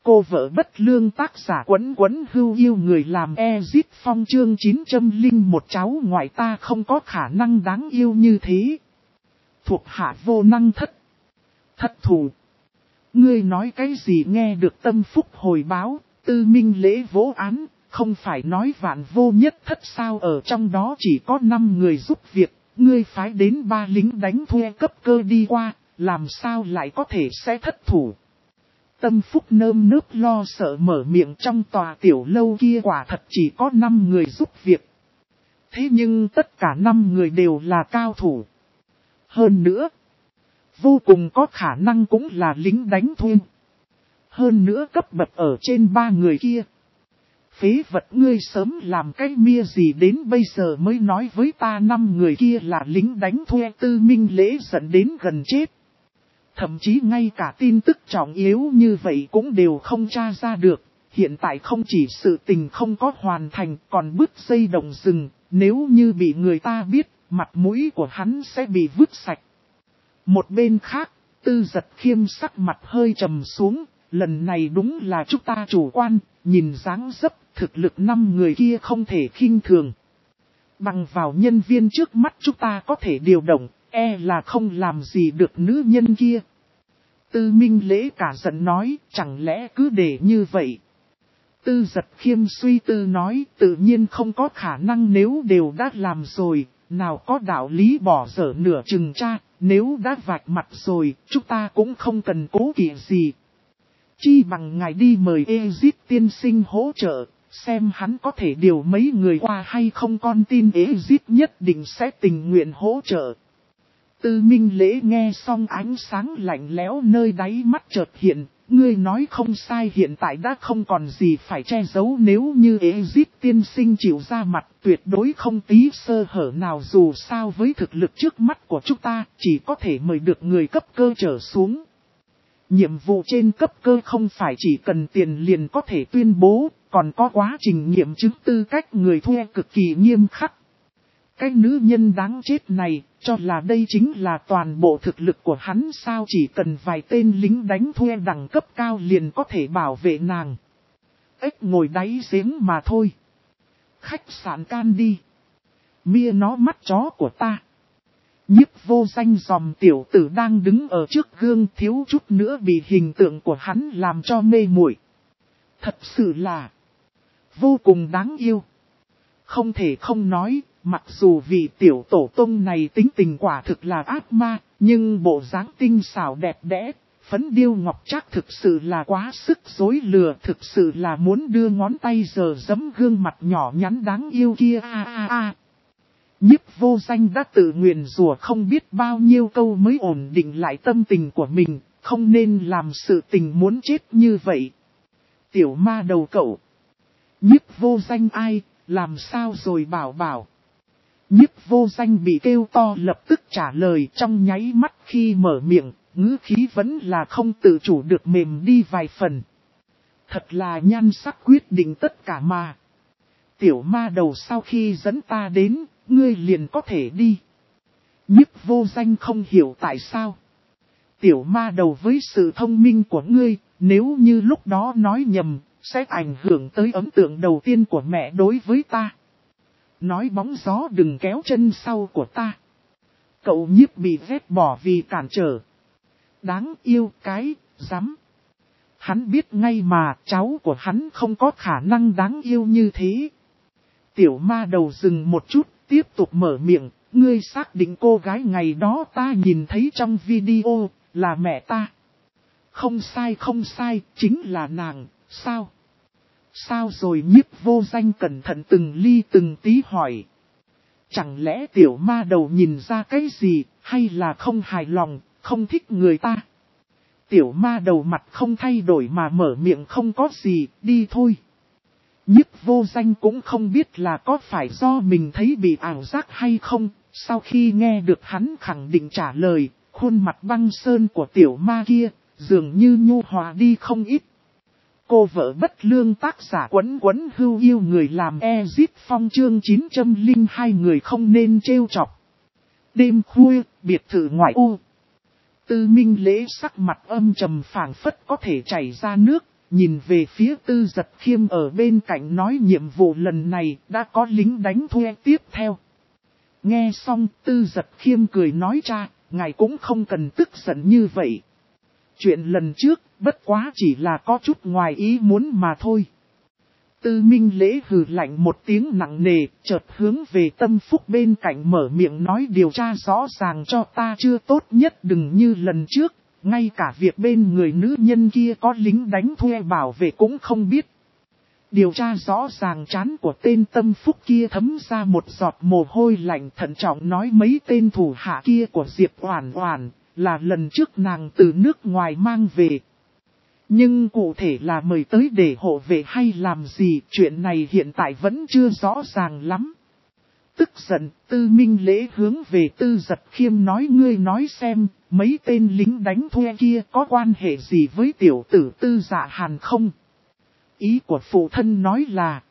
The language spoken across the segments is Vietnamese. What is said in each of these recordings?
Cô vợ bất lương tác giả Quấn Quấn Hưu yêu người làm Ezit Phong chương 901 cháu ngoại ta không có khả năng đáng yêu như thế. Thuộc hạ vô năng thất thù. Ngươi nói cái gì nghe được Tâm Phúc hồi báo, Tư Minh Lễ vỗ án, không phải nói vạn vô nhất thất sao, ở trong đó chỉ có 5 người giúp việc, ngươi phái đến 3 lính đánh thuê cấp cơ đi qua, làm sao lại có thể sẽ thất thủ. Tâm Phúc nơm nớp lo sợ mở miệng, trong tòa tiểu lâu kia quả thật chỉ có 5 người giúp việc. Thế nhưng tất cả 5 người đều là cao thủ. Hơn nữa, vô cùng có khả năng cũng là lính đánh thuê. Hơn nữa cấp bậc ở trên 3 người kia. Phế vật, ngươi sớm làm cái mia gì đến bây giờ mới nói với ta 5 người kia là lính đánh thuê. Tư Minh Lễ giận đến gần chết. Thậm chí ngay cả tin tức trọng yếu như vậy cũng đều không tra ra được. Hiện tại không chỉ sự tình không có hoàn thành, còn bứt dây động rừng. Nếu như bị người ta biết, mặt mũi của hắn sẽ bị vứt sạch. Một bên khác, Tư Giật Khiêm sắc mặt hơi trầm xuống. Lần này đúng là chúng ta chủ quan, nhìn dáng dấp, thực lực 5 người kia không thể khinh thường. Bằng vào nhân viên trước mắt chúng ta có thể điều động, e là không làm gì được nữ nhân kia. Tư Minh Lễ cả giận nói, chẳng lẽ cứ để như vậy. Tư Giật Khiêm suy tư nói, tự nhiên không có khả năng, nếu đều đã làm rồi, nào có đạo lý bỏ dở nửa chừng cha, nếu đã vạch mặt rồi, chúng ta cũng không cần cố kỵ gì. Chi bằng ngài đi mời Ezit tiên sinh hỗ trợ, xem hắn có thể điều mấy người qua hay không, con tin Ezit nhất định sẽ tình nguyện hỗ trợ. Tư Minh Lễ nghe xong ánh sáng lạnh lẽo nơi đáy mắt chợt hiện, ngươi nói không sai, hiện tại đã không còn gì phải che giấu, nếu như Ezit tiên sinh chịu ra mặt tuyệt đối không tí sơ hở nào, dù sao với thực lực trước mắt của chúng ta chỉ có thể mời được người cấp cơ trở xuống. Nhiệm vụ trên cấp cơ không phải chỉ cần tiền liền có thể tuyên bố, còn có quá trình nghiệm chứng tư cách người thuê cực kỳ nghiêm khắc. Cái nữ nhân đáng chết này, cho là đây chính là toàn bộ thực lực của hắn sao, chỉ cần vài tên lính đánh thuê đẳng cấp cao liền có thể bảo vệ nàng. Ếch ngồi đáy giếng mà thôi. Khách sạn can đi. Mia nó mắt chó của ta. Nhiếp Vô Danh dòm tiểu tử đang đứng ở trước gương thiếu chút nữa bị hình tượng của hắn làm cho mê muội. Thật sự là vô cùng đáng yêu. Không thể không nói, mặc dù vị tiểu tổ tông này tính tình quả thực là ác ma, nhưng bộ dáng tinh xảo đẹp đẽ, phấn điêu ngọc trác thực sự là quá sức dối lừa, thực sự là muốn đưa ngón tay giờ giẫm gương mặt nhỏ nhắn đáng yêu kia. Nhiếp Vô Danh đã tự nguyền rủa không biết bao nhiêu câu mới ổn định lại tâm tình của mình, không nên làm sự tình muốn chết như vậy. Tiểu ma đầu cậu. Nhiếp Vô Danh ai, làm sao rồi bảo bảo. Nhiếp Vô Danh bị kêu to lập tức trả lời, trong nháy mắt khi mở miệng, ngữ khí vẫn là không tự chủ được mềm đi vài phần. Thật là nhan sắc quyết định tất cả mà. Tiểu ma đầu sau khi dẫn ta đến, ngươi liền có thể đi. Nhiếp Vô Danh không hiểu tại sao. Tiểu ma đầu với sự thông minh của ngươi, nếu như lúc đó nói nhầm, sẽ ảnh hưởng tới ấn tượng đầu tiên của mẹ đối với ta. Nói bóng gió đừng kéo chân sau của ta. Cậu Nhiếp bị ghét bỏ vì cản trở. Đáng yêu cái, dám. Hắn biết ngay mà cháu của hắn không có khả năng đáng yêu như thế. Tiểu ma đầu dừng một chút, tiếp tục mở miệng, ngươi xác định cô gái ngày đó ta nhìn thấy trong video, là mẹ ta. Không sai, chính là nàng, sao? Sao rồi? Nhiếp Vô Danh cẩn thận từng ly từng tí hỏi. Chẳng lẽ tiểu ma đầu nhìn ra cái gì, hay là không hài lòng, không thích người ta? Tiểu ma đầu mặt không thay đổi mà mở miệng, không có gì, đi thôi. Nhiếp Vô Danh cũng không biết là có phải do mình thấy bị ảo giác hay không, sau khi nghe được hắn khẳng định trả lời, khuôn mặt băng sơn của tiểu ma kia, dường như nhu hòa đi không ít. Cô vợ bất lương tác giả Quấn Quấn Hưu yêu người làm Ezit Phong chương 902 người không nên trêu chọc. Đêm khuya, biệt thự ngoại ô. Tư Minh Lễ sắc mặt âm trầm phảng phất có thể chảy ra nước, nhìn về phía Tư Dật Khiêm ở bên cạnh nói nhiệm vụ lần này đã có lính đánh thuê tiếp theo. Nghe xong Tư Dật Khiêm cười nói cha, ngài cũng không cần tức giận như vậy. Chuyện lần trước bất quá chỉ là có chút ngoài ý muốn mà thôi. Tư Minh Lễ hừ lạnh một tiếng nặng nề, chợt hướng về Tâm Phúc bên cạnh mở miệng nói điều tra rõ ràng cho ta chưa tốt nhất đừng như lần trước, ngay cả việc bên người nữ nhân kia có lính đánh thuê bảo vệ cũng không biết. Điều tra rõ ràng trán của tên Tâm Phúc kia thấm ra một giọt mồ hôi lạnh thận trọng nói mấy tên thủ hạ kia của Diệp Oản Oản là lần trước nàng từ nước ngoài mang về. Nhưng cụ thể là mời tới để hộ vệ hay làm gì, chuyện này hiện tại vẫn chưa rõ ràng lắm. Tức giận, Tư Minh Lễ hướng về Tư Dật Khiêm nói ngươi nói xem, mấy tên lính đánh thuê kia có quan hệ gì với tiểu tử Tư Dạ Hàn không? Ý của phụ thân nói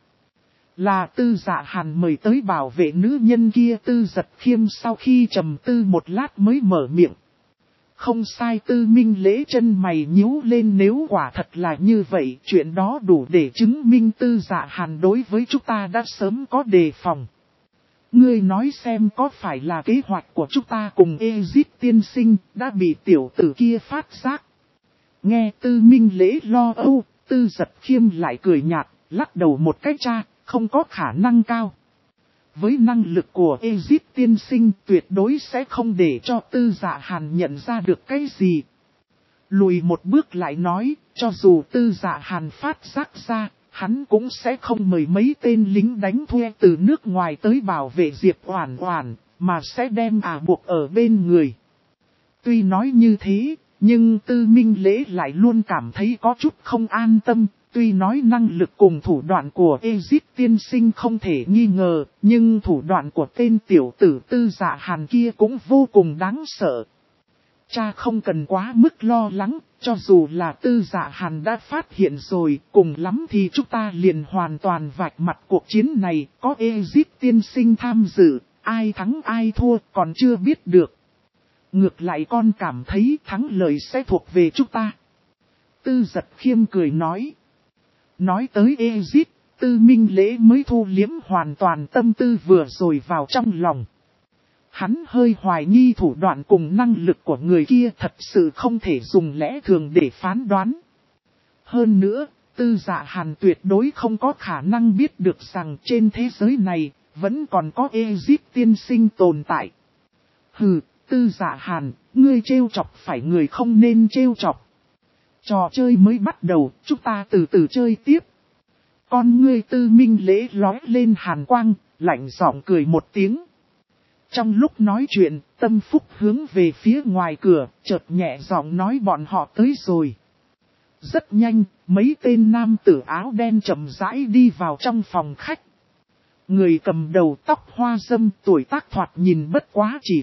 là Tư Dạ Hàn mời tới bảo vệ nữ nhân kia. Tư Dật Khiêm sau khi trầm tư một lát mới mở miệng. Không sai. Tư Minh Lễ chân mày nhíu lên, nếu quả thật là như vậy, chuyện đó đủ để chứng minh Tư Dạ Hàn đối với chúng ta đã sớm có đề phòng. Ngươi nói xem có phải là kế hoạch của chúng ta cùng Ezit tiên sinh đã bị tiểu tử kia phát giác. Nghe Tư Minh Lễ lo âu, Tư Dật Khiêm lại cười nhạt, lắc đầu một cái cha, không có khả năng cao. Với năng lực của Ezit tiên sinh tuyệt đối sẽ không để cho Tư Dạ Hàn nhận ra được cái gì. Lùi một bước lại nói, cho dù Tư Dạ Hàn phát giác ra, hắn cũng sẽ không mời mấy tên lính đánh thuê từ nước ngoài tới bảo vệ Diệp Oản Oản, mà sẽ đem buộc ở bên người. Tuy nói như thế, nhưng Tư Minh Lễ lại luôn cảm thấy có chút không an tâm. Tuy nói năng lực cùng thủ đoạn của Ezit tiên sinh không thể nghi ngờ, nhưng thủ đoạn của tên tiểu tử Tư Dạ Hàn kia cũng vô cùng đáng sợ. Cha không cần quá mức lo lắng, cho dù là Tư Dạ Hàn đã phát hiện rồi, cùng lắm thì chúng ta liền hoàn toàn vạch mặt cuộc chiến này, có Ezit tiên sinh tham dự, ai thắng ai thua còn chưa biết được. Ngược lại con cảm thấy thắng lợi sẽ thuộc về chúng ta. Tư Dật Khiêm cười nói. Nói tới Ezit, Tư Minh Lễ mới thu liếm hoàn toàn tâm tư vừa rồi vào trong lòng. Hắn hơi hoài nghi thủ đoạn cùng năng lực của người kia thật sự không thể dùng lẽ thường để phán đoán. Hơn nữa, Tư Dạ Hàn tuyệt đối không có khả năng biết được rằng trên thế giới này vẫn còn có Ezit tiên sinh tồn tại. Hừ, Tư Dạ Hàn, ngươi trêu chọc phải người không nên trêu chọc. Trò chơi mới bắt đầu, chúng ta từ từ chơi tiếp. Con ngươi Tư Minh Lễ lóe lên hàn quang, lạnh giọng cười một tiếng. Trong lúc nói chuyện, Tâm Phúc hướng về phía ngoài cửa, chợt nhẹ giọng nói bọn họ tới rồi. Rất nhanh, mấy tên nam tử áo đen chậm rãi đi vào trong phòng khách. Người cầm đầu tóc hoa râm, tuổi tác thoạt nhìn bất quá chỉ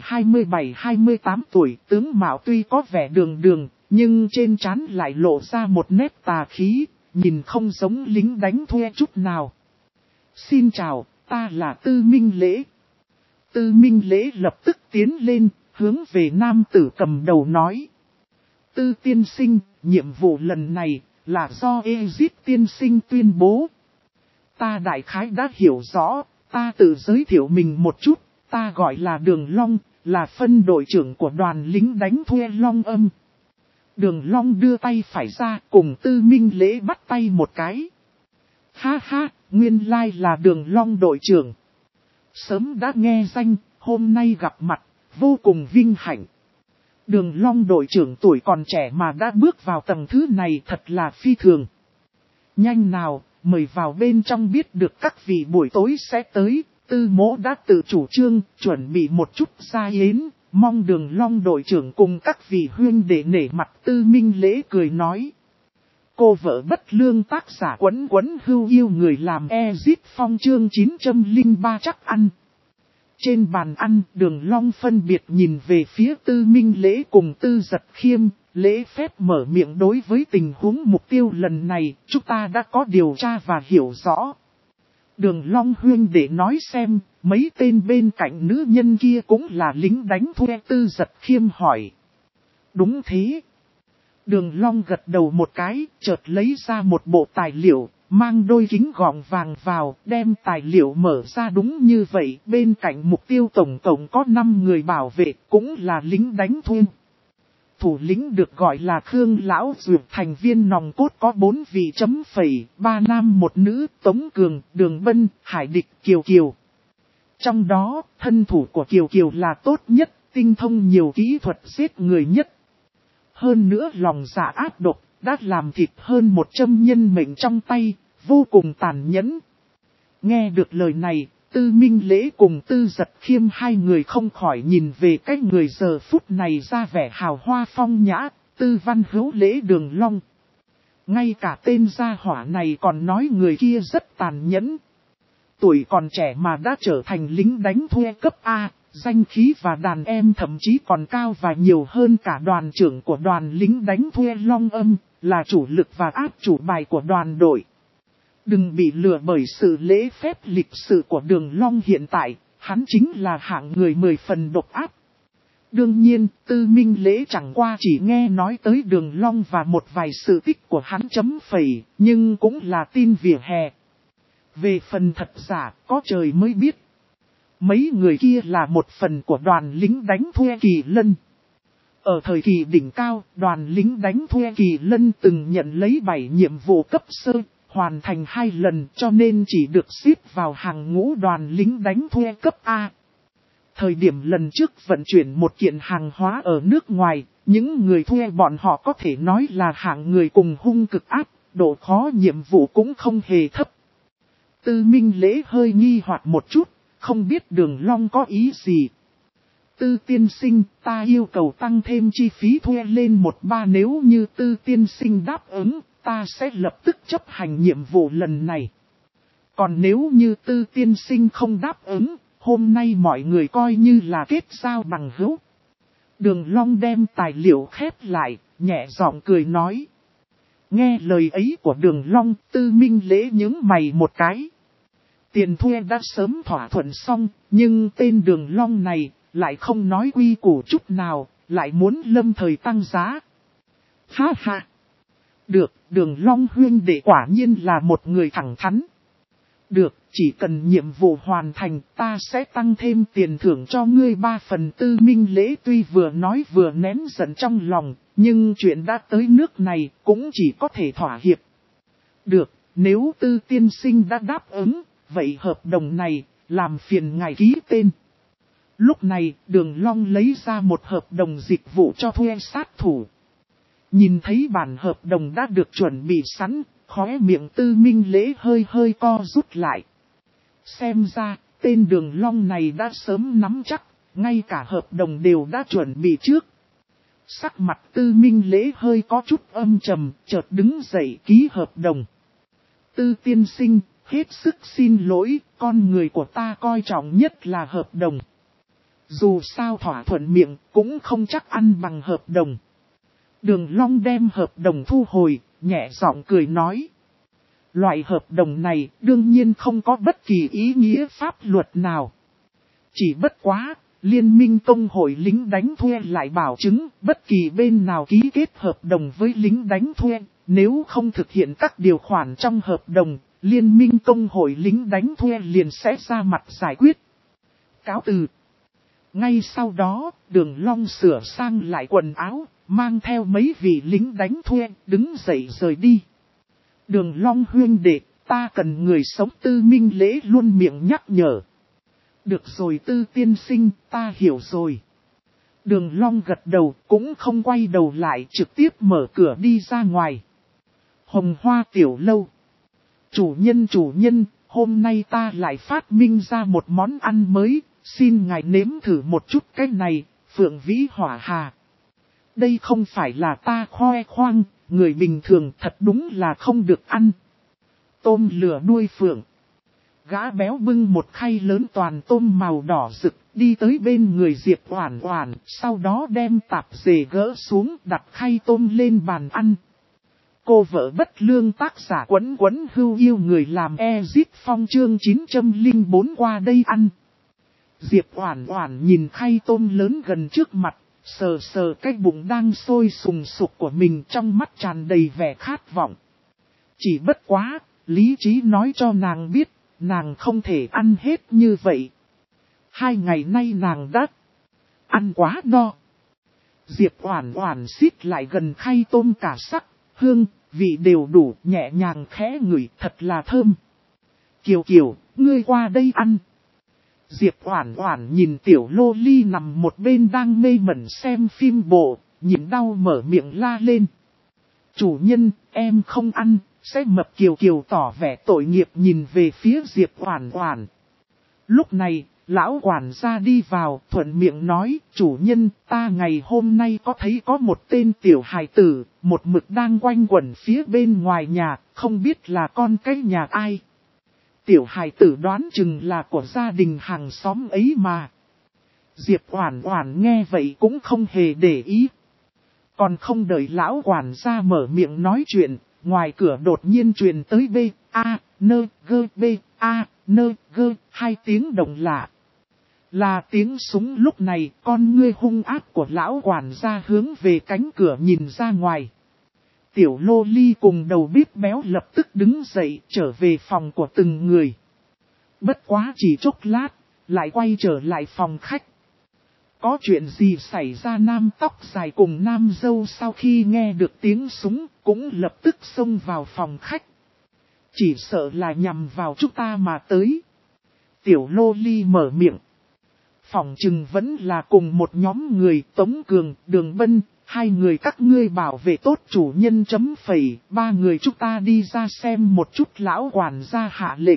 27-28 tuổi, tướng mạo tuy có vẻ đường đường, nhưng trên trán lại lộ ra một nét tà khí, nhìn không giống lính đánh thuê chút nào. Xin chào, ta là Tư Minh Lễ. Tư Minh Lễ lập tức tiến lên, hướng về nam tử cầm đầu nói. Tư tiên sinh, nhiệm vụ lần này là do Ezit tiên sinh tuyên bố. Ta đại khái đã hiểu rõ, ta tự giới thiệu mình một chút, ta gọi là Đường Long, là phân đội trưởng của đoàn lính đánh thuê Long Âm. Đường Long đưa tay phải ra cùng Tư Minh Lễ bắt tay một cái. Ha ha, nguyên lai là Đường Long đội trưởng. Sớm đã nghe danh, hôm nay gặp mặt, vô cùng vinh hạnh. Đường Long đội trưởng tuổi còn trẻ mà đã bước vào tầng thứ này thật là phi thường. Nhanh nào, mời vào bên trong biết được các vị buổi tối sẽ tới, Tư mỗ đã tự chủ trương, chuẩn bị một chút gia yến, mong Đường Long đội trưởng cùng các vị huynh để nể mặt. Tư Minh Lễ cười nói. Cô vợ bất lương tác giả Quấn Quấn hưu yêu người làm Ezit Phong chương 903 chắc ăn. Trên bàn ăn, Đường Long phân biệt nhìn về phía Tư Minh Lễ cùng Tư Dật Khiêm, lễ phép mở miệng đối với tình huống mục tiêu lần này, chúng ta đã có điều tra và hiểu rõ. Đường Long huyên để nói xem, mấy tên bên cạnh nữ nhân kia cũng là lính đánh thuê. Tư Dật Khiêm hỏi. Đúng thế. Đường Long gật đầu một cái, chợt lấy ra một bộ tài liệu, mang đôi kính gọng vàng vào, đem tài liệu mở ra đúng như vậy. Bên cạnh mục tiêu tổng cộng có 5 người bảo vệ, cũng là lính đánh thuê. Thủ lĩnh được gọi là Khương Lão Dược, thành viên nòng cốt có 4 vị chấm phẩy, 3 nam 1 nữ, Tống Cường, Đường Bân, Hải Địch, Kiều Kiều. Trong đó, thân thủ của Kiều Kiều là tốt nhất, tinh thông nhiều kỹ thuật giết người nhất. Hơn nữa lòng dạ ác độc, đã làm thịt hơn 100 nhân mệnh trong tay, vô cùng tàn nhẫn. Nghe được lời này, Tư Minh Lễ cùng Tư Giật Khiêm hai người không khỏi nhìn về cái người giờ phút này ra vẻ hào hoa phong nhã, Tư Văn Hữu Lễ Đường Long. Ngay cả tên gia hỏa này còn nói người kia rất tàn nhẫn. Tuổi còn trẻ mà đã trở thành lính đánh thuê cấp A, danh khí và đàn em thậm chí còn cao và nhiều hơn cả đoàn trưởng của đoàn lính đánh thuê Long Âm, là chủ lực và áp chủ bài của đoàn đội. Đừng bị lừa bởi sự lễ phép lịch sự của Đường Long hiện tại, hắn chính là hạng người 10 phần độc ác. Đương nhiên, Tư Minh Lễ chẳng qua chỉ nghe nói tới Đường Long và một vài sự tích của hắn chấm phẩy, nhưng cũng là tin vỉa hè. Về phần thật giả, có trời mới biết. Mấy người kia là một phần của đoàn lính đánh thuê Kỳ Lân. Ở thời kỳ đỉnh cao, đoàn lính đánh thuê Kỳ Lân từng nhận lấy 7 nhiệm vụ cấp sơ, hoàn thành 2 lần cho nên chỉ được xếp vào hàng ngũ đoàn lính đánh thuê cấp A. Thời điểm lần trước vận chuyển một kiện hàng hóa ở nước ngoài, những người thuê bọn họ có thể nói là hạng người cùng hung cực áp, độ khó nhiệm vụ cũng không hề thấp. Tư Minh Lễ hơi nghi hoặc một chút, không biết Đường Long có ý gì. Tư tiên sinh, ta yêu cầu tăng thêm chi phí thuê lên 1-3, nếu như Tư tiên sinh đáp ứng, ta sẽ lập tức chấp hành nhiệm vụ lần này. Còn nếu như Tư tiên sinh không đáp ứng, hôm nay mọi người coi như là kết giao bằng hữu. Đường Long đem tài liệu khép lại, nhẹ giọng cười nói. Nghe lời ấy của Đường Long, Tư Minh Lễ nhướng mày một cái. Tiền thuê đã sớm thỏa thuận xong, nhưng tên Đường Long này lại không nói quy củ chút nào, lại muốn lâm thời tăng giá. Ha ha! Được, Đường Long huynh đệ quả nhiên là một người thẳng thắn. Được, chỉ cần nhiệm vụ hoàn thành, ta sẽ tăng thêm tiền thưởng cho ngươi 3 phần. Tư Minh Lễ tuy vừa nói vừa nén giận trong lòng, nhưng chuyện đã tới nước này, cũng chỉ có thể thỏa hiệp. Được, nếu Tư tiên sinh đã đáp ứng, vậy hợp đồng này, làm phiền ngài ký tên. Lúc này, Đường Long lấy ra một hợp đồng dịch vụ cho thuê sát thủ. Nhìn thấy bản hợp đồng đã được chuẩn bị sẵn, khóe miệng Tư Minh Lễ hơi co rút lại. Xem ra, tên Đường Long này đã sớm nắm chắc, ngay cả hợp đồng đều đã chuẩn bị trước. Sắc mặt Tư Minh Lễ hơi có chút âm trầm, chợt đứng dậy ký hợp đồng. Tư tiên sinh, hết sức xin lỗi, con người của ta coi trọng nhất là hợp đồng. Dù sao thỏa thuận miệng, cũng không chắc ăn bằng hợp đồng. Đường Long đem hợp đồng thu hồi, nhẹ giọng cười nói. Loại hợp đồng này đương nhiên không có bất kỳ ý nghĩa pháp luật nào. Chỉ bất quá, Liên minh công hội lính đánh thuê lại bảo chứng bất kỳ bên nào ký kết hợp đồng với lính đánh thuê, nếu không thực hiện các điều khoản trong hợp đồng, Liên minh công hội lính đánh thuê liền sẽ ra mặt giải quyết. Cáo từ. Ngay sau đó, Đường Long sửa sang lại quần áo, mang theo mấy vị lính đánh thuê, đứng dậy rời đi. Đường Long huynh đệ, ta cần người sống. Tư Minh Lễ luôn miệng nhắc nhở. Được rồi Tư tiên sinh, ta hiểu rồi. Đường Long gật đầu, cũng không quay đầu lại, trực tiếp mở cửa đi ra ngoài. Hồng Hoa tiểu lâu. Chủ nhân, hôm nay ta lại phát minh ra một món ăn mới, xin ngài nếm thử một chút cái này, Phượng Vĩ Hỏa Hà. Đây không phải là ta khoe khoang, người bình thường thật đúng là không được ăn. Tôm lửa đuôi phượng. Gã béo bưng một khay lớn toàn tôm màu đỏ rực, đi tới bên người Diệp Oản Oản, sau đó đem tạp dề gỡ xuống, đặt khay tôm lên bàn ăn. Cô vợ bất lương tác giả Quấn Quấn Hưu yêu người làm Ezit Phong chương 904 qua đây ăn. Diệp Oản Oản nhìn khay tôm lớn gần trước mặt, sờ sờ cái bụng đang sôi sùng sục của mình, trong mắt tràn đầy vẻ khát vọng. Chỉ bất quá, lý trí nói cho nàng biết, nàng không thể ăn hết như vậy. 2 ngày nay nàng đã ăn quá no. Diệp Oản Oản xít lại gần khay tôm cả sắc, hương, vị đều đủ, nhẹ nhàng khẽ ngửi, thật là thơm. Kiều Kiều, ngươi qua đây ăn. Diệp Oản Oản nhìn tiểu lô ly nằm một bên đang mê mẩn xem phim bộ, nhịn đau mở miệng la lên. Chủ nhân, em không ăn, sẽ mập. Kiều Kiều tỏ vẻ tội nghiệp nhìn về phía Diệp Oản Oản. Lúc này, lão quản gia đi vào, thuận miệng nói, chủ nhân, ta ngày hôm nay có thấy có một tên tiểu hài tử, một mực đang quanh quẩn phía bên ngoài nhà, không biết là con cái nhà ai. Tiểu hài tử đoán chừng là của gia đình hàng xóm ấy mà. Diệp Oản Oản nghe vậy cũng không hề để ý. Còn không đợi lão quản gia mở miệng nói chuyện, ngoài cửa đột nhiên truyền tới B, A, N, G, B, A, N, G, 2 tiếng động lạ. Là tiếng súng. Lúc này, con ngươi hung ác của lão quản gia hướng về cánh cửa nhìn ra ngoài. Tiểu lô ly cùng đầu bếp béo lập tức đứng dậy trở về phòng của từng người. Bất quá chỉ chốc lát, lại quay trở lại phòng khách. Có chuyện gì xảy ra? Nam tóc dài cùng nam dâu sau khi nghe được tiếng súng cũng lập tức xông vào phòng khách. Chỉ sợ là nhằm vào chúng ta mà tới. Tiểu lô ly mở miệng. Phỏng chừng vẫn là cùng một nhóm người, Tống Cường, Đường Bân, 2 người các ngươi bảo vệ tốt chủ nhân . 3 người chúng ta đi ra xem một chút. Lão quản gia hạ lệnh.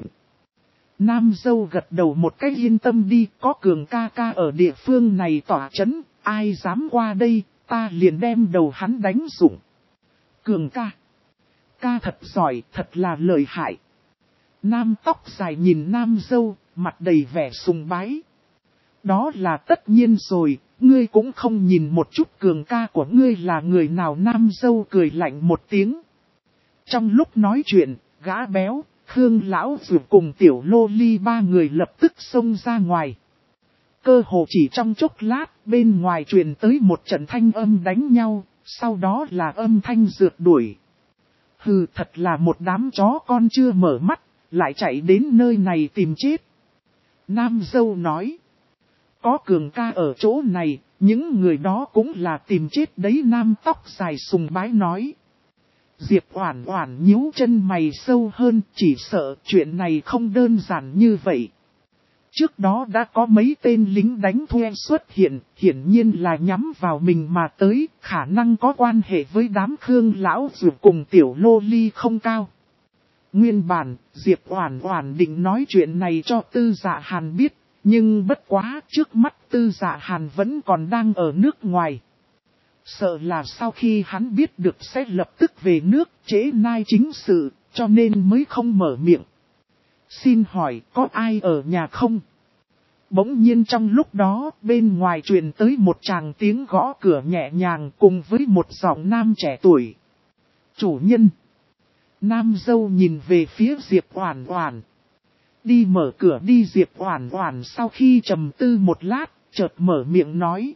Nam dâu gật đầu một cách yên tâm đi, có Cường ca ca ở địa phương này tỏa chấn, ai dám qua đây, ta liền đem đầu hắn đánh rụng. Cường ca. Ca thật giỏi, thật là lợi hại. Nam tóc dài nhìn nam dâu, mặt đầy vẻ sùng bái. Đó là tất nhiên rồi, ngươi cũng không nhìn một chút Cường ca của ngươi là người nào. Nam dâu cười lạnh một tiếng. Trong lúc nói chuyện, gã béo, Khương lão vừa cùng tiểu lô ly 3 người lập tức xông ra ngoài. Cơ hồ chỉ trong chốc lát, bên ngoài truyền tới một trận thanh âm đánh nhau, sau đó là âm thanh rượt đuổi. Hừ, thật là một đám chó con chưa mở mắt, lại chạy đến nơi này tìm chết. Nam dâu nói. Có Cường ca ở chỗ này, những người đó cũng là tìm chết đấy. Nam tóc dài sùng bái nói. Diệp Oản Oản nhíu chân mày sâu hơn, chỉ sợ chuyện này không đơn giản như vậy. Trước đó đã có mấy tên lính đánh thuê xuất hiện, hiển nhiên là nhắm vào mình mà tới, khả năng có quan hệ với đám Khương lão dù cùng tiểu lô ly không cao. Nguyên bản, Diệp Oản Oản định nói chuyện này cho Tư Dạ Hàn biết, nhưng bất quá trước mắt Tư Dạ Hàn vẫn còn đang ở nước ngoài. Sợ là sau khi hắn biết được sẽ lập tức về nước trễ nai chính sự, cho nên mới không mở miệng. Xin hỏi có ai ở nhà không? Bỗng nhiên trong lúc đó bên ngoài truyền tới một tràng tiếng gõ cửa nhẹ nhàng cùng với một giọng nam trẻ tuổi. Chủ nhân. Nam dâu nhìn về phía Diệp Oản Oản. Đi mở cửa đi. Diệp Oản Oản sau khi trầm tư một lát, chợt mở miệng nói.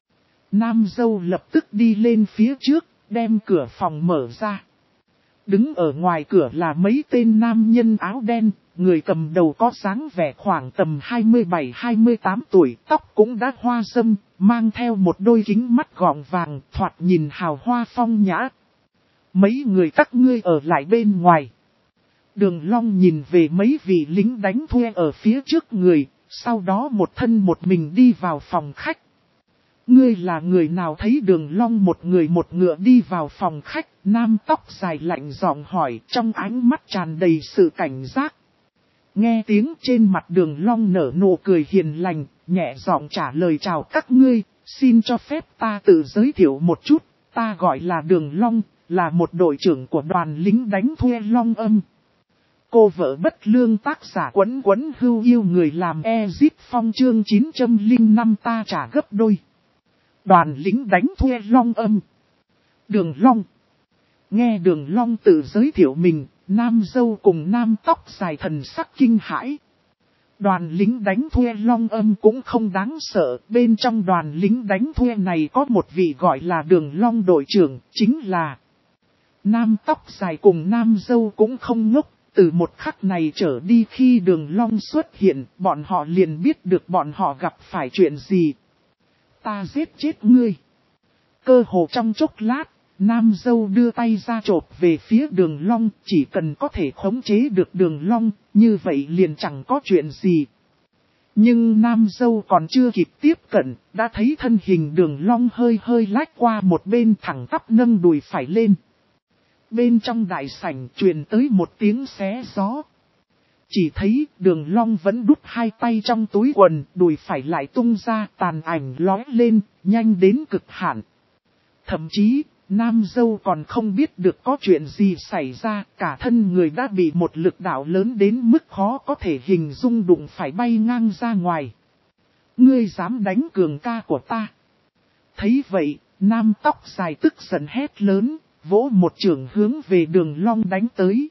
Nam dâu lập tức đi lên phía trước, đem cửa phòng mở ra. Đứng ở ngoài cửa là mấy tên nam nhân áo đen, người cầm đầu có dáng vẻ khoảng tầm 27-28 tuổi, tóc cũng đã hoa râm, mang theo một đôi kính mắt gọng vàng, thoạt nhìn hào hoa phong nhã. Mấy người các ngươi ở lại bên ngoài. Đường Long nhìn về mấy vị lính đánh thuê ở phía trước người, sau đó một thân một mình đi vào phòng khách. Ngươi là người nào? Thấy Đường Long một người một ngựa đi vào phòng khách, nam tóc dài lạnh giọng hỏi, trong ánh mắt tràn đầy sự cảnh giác. Nghe tiếng trên mặt Đường Long nở nụ cười hiền lành, nhẹ giọng trả lời chào các ngươi, xin cho phép ta tự giới thiệu một chút, ta gọi là Đường Long, là một đội trưởng của đoàn lính đánh thuê Long Âm. Cô vợ bất lương tác giả Quấn Quấn Hưu yêu người làm Ezit Phong chương 905 ta trả gấp đôi. Đoàn lính đánh thuê Long Âm. Đường Long. Nghe Đường Long tự giới thiệu mình, nam dâu cùng nam tóc dài thần sắc kinh hãi. Đoàn lính đánh thuê Long Âm cũng không đáng sợ, bên trong đoàn lính đánh thuê này có một vị gọi là Đường Long đội trưởng, chính là nam tóc dài cùng nam dâu cũng không ngốc, từ một khắc này trở đi khi Đường Long xuất hiện, bọn họ liền biết được bọn họ gặp phải chuyện gì. Ta giết chết ngươi. Cơ hồ trong chốc lát, nam dâu đưa tay ra chộp về phía Đường Long, chỉ cần có thể khống chế được Đường Long, như vậy liền chẳng có chuyện gì. Nhưng nam dâu còn chưa kịp tiếp cận, đã thấy thân hình Đường Long hơi hơi lách qua một bên thẳng tắp nâng đùi phải lên. Bên trong đại sảnh truyền tới một tiếng xé gió. Chỉ thấy Đường Long vẫn đút hai tay trong túi quần, đùi phải lại tung ra, tàn ảnh lóe lên, nhanh đến cực hạn. Thậm chí, nam dâu còn không biết được có chuyện gì xảy ra, cả thân người đã bị một lực đạo lớn đến mức khó có thể hình dung, đụng phải bay ngang ra ngoài. Ngươi dám đánh cường ca của ta? Thấy vậy, nam tóc dài tức giận hét lớn, vỗ một chưởng hướng về Đường Long đánh tới.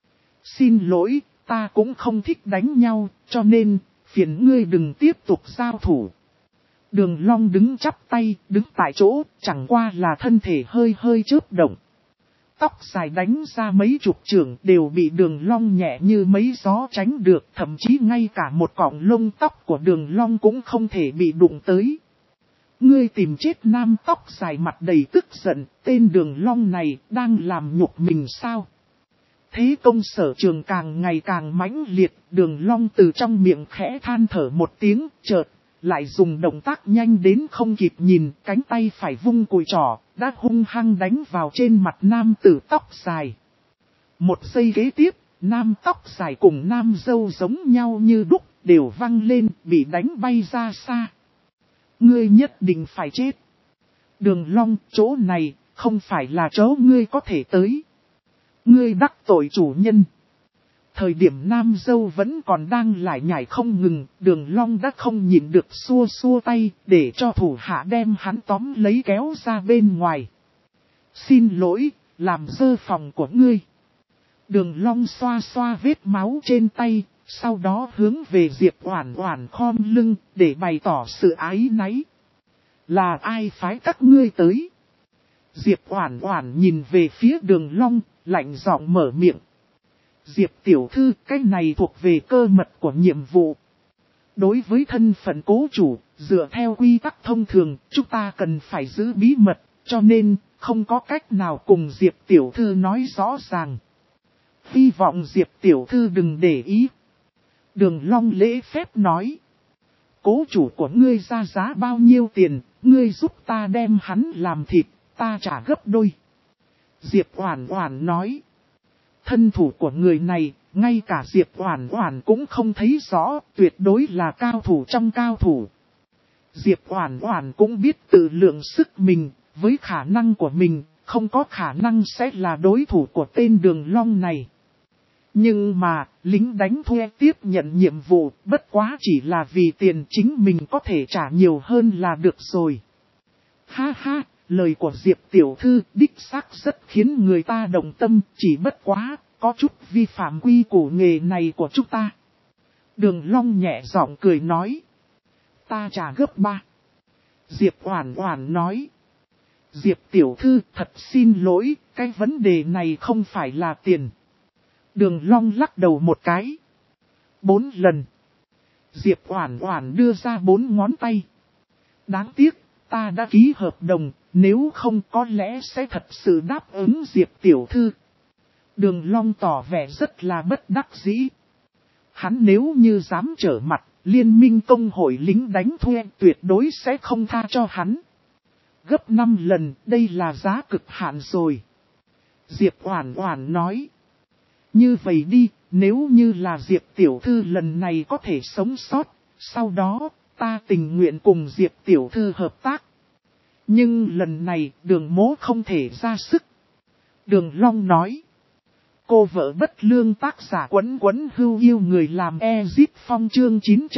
Xin lỗi, ta cũng không thích đánh nhau, cho nên, phiền ngươi đừng tiếp tục giao thủ. Đường Long đứng chắp tay, đứng tại chỗ, chẳng qua là thân thể hơi hơi chớp động. Tóc dài đánh ra mấy chục chưởng đều bị Đường Long nhẹ như mấy gió tránh được, thậm chí ngay cả một cọng lông tóc của Đường Long cũng không thể bị đụng tới. Ngươi tìm chết, nam tóc dài mặt đầy tức giận, tên Đường Long này đang làm nhục mình sao? Thế công sở trường càng ngày càng mãnh liệt, Đường Long từ trong miệng khẽ than thở một tiếng, chợt lại dùng động tác nhanh đến không kịp nhìn, cánh tay phải vung cùi trỏ, đã hung hăng đánh vào trên mặt nam tử tóc dài. Một giây kế tiếp, nam tóc dài cùng nam dâu giống nhau như đúc, đều văng lên, bị đánh bay ra xa. Ngươi nhất định phải chết. Đường Long, chỗ này, không phải là chỗ ngươi có thể tới. Ngươi đắc tội chủ nhân. Thời điểm nam dâu vẫn còn đang lải nhải không ngừng, Đường Long đã không nhịn được xua xua tay, để cho thủ hạ đem hắn tóm lấy kéo ra bên ngoài. Xin lỗi, làm dơ phòng của ngươi. Đường Long xoa xoa vết máu trên tay, sau đó hướng về Diệp Oản Oản khom lưng, để bày tỏ sự áy náy. Là ai phái các ngươi tới? Diệp Oản Oản nhìn về phía Đường Long, lạnh giọng mở miệng. Diệp tiểu thư, cái này thuộc về cơ mật của nhiệm vụ. Đối với thân phận cố chủ, dựa theo quy tắc thông thường, chúng ta cần phải giữ bí mật, cho nên không có cách nào cùng Diệp tiểu thư nói rõ ràng. Hy vọng Diệp tiểu thư đừng để ý. Đường Long lễ phép nói. Cố chủ của ngươi ra giá bao nhiêu tiền, ngươi giúp ta đem hắn làm thịt, ta trả gấp đôi. Diệp Oản Oản nói. Thân thủ của người này, ngay cả Diệp Oản Oản cũng không thấy rõ, tuyệt đối là cao thủ trong cao thủ. Diệp Oản Oản cũng biết tự lượng sức mình, với khả năng của mình, không có khả năng sẽ là đối thủ của tên Đường Long này. Nhưng mà, lính đánh thuê tiếp nhận nhiệm vụ, bất quá chỉ là vì tiền chính mình có thể trả nhiều hơn là được rồi. Ha ha, lời của Diệp tiểu thư đích xác rất khiến người ta động tâm, chỉ bất quá, có chút vi phạm quy củ nghề này của chúng ta. Đường Long nhẹ giọng cười nói. Ta trả gấp 3. Diệp Oản Oản nói. Diệp tiểu thư, thật xin lỗi, cái vấn đề này không phải là tiền. Đường Long lắc đầu một cái. 4 lần. Diệp Oản Oản đưa ra 4 ngón tay. Đáng tiếc, ta đã ký hợp đồng, nếu không có lẽ sẽ thật sự đáp ứng Diệp tiểu thư. Đường Long tỏ vẻ rất là bất đắc dĩ. Hắn nếu như dám trở mặt, liên minh công hội lính đánh thuê tuyệt đối sẽ không tha cho hắn. Gấp 5 lần, đây là giá cực hạn rồi. Diệp Oản Oản nói. Như vậy đi, nếu như là Diệp tiểu thư lần này có thể sống sót, sau đó, ta tình nguyện cùng Diệp tiểu thư hợp tác. Nhưng lần này, Đường mỗ không thể ra sức. Đường Long nói. Cô vợ bất lương, tác giả Quấn Quấn Hưu yêu người làm Ezit Phong chương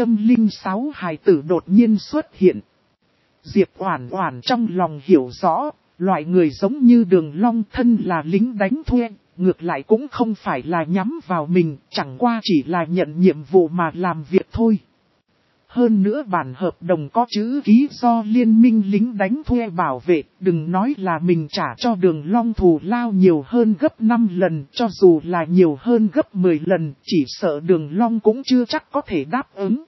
906 hài tử đột nhiên xuất hiện. Diệp Oản Oản trong lòng hiểu rõ, loại người giống như Đường Long thân là lính đánh thuê, ngược lại cũng không phải là nhắm vào mình, chẳng qua chỉ là nhận nhiệm vụ mà làm việc thôi. Hơn nữa bản hợp đồng có chữ ký do liên minh lính đánh thuê bảo vệ, đừng nói là mình trả cho Đường Long thù lao nhiều hơn gấp 5 lần, cho dù là nhiều hơn gấp 10 lần, chỉ sợ Đường Long cũng chưa chắc có thể đáp ứng.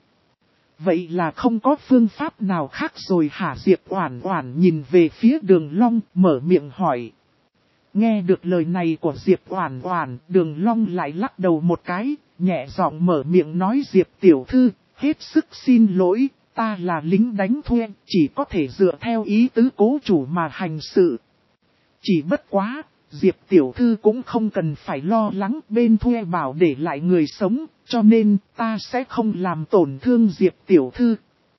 Vậy là không có phương pháp nào khác rồi hả? Diệp Oản Oản nhìn về phía Đường Long, mở miệng hỏi. Nghe được lời này của Diệp Oản Oản, Đường Long lại lắc đầu một cái, nhẹ giọng mở miệng nói: Diệp tiểu thư, hết sức xin lỗi, ta là lính đánh thuê, chỉ có thể dựa theo ý tứ cố chủ mà hành sự. Chỉ bất quá, Diệp tiểu thư cũng không cần phải lo lắng, bên thuê bảo để lại người sống, cho nên ta sẽ không làm tổn thương Diệp tiểu thư.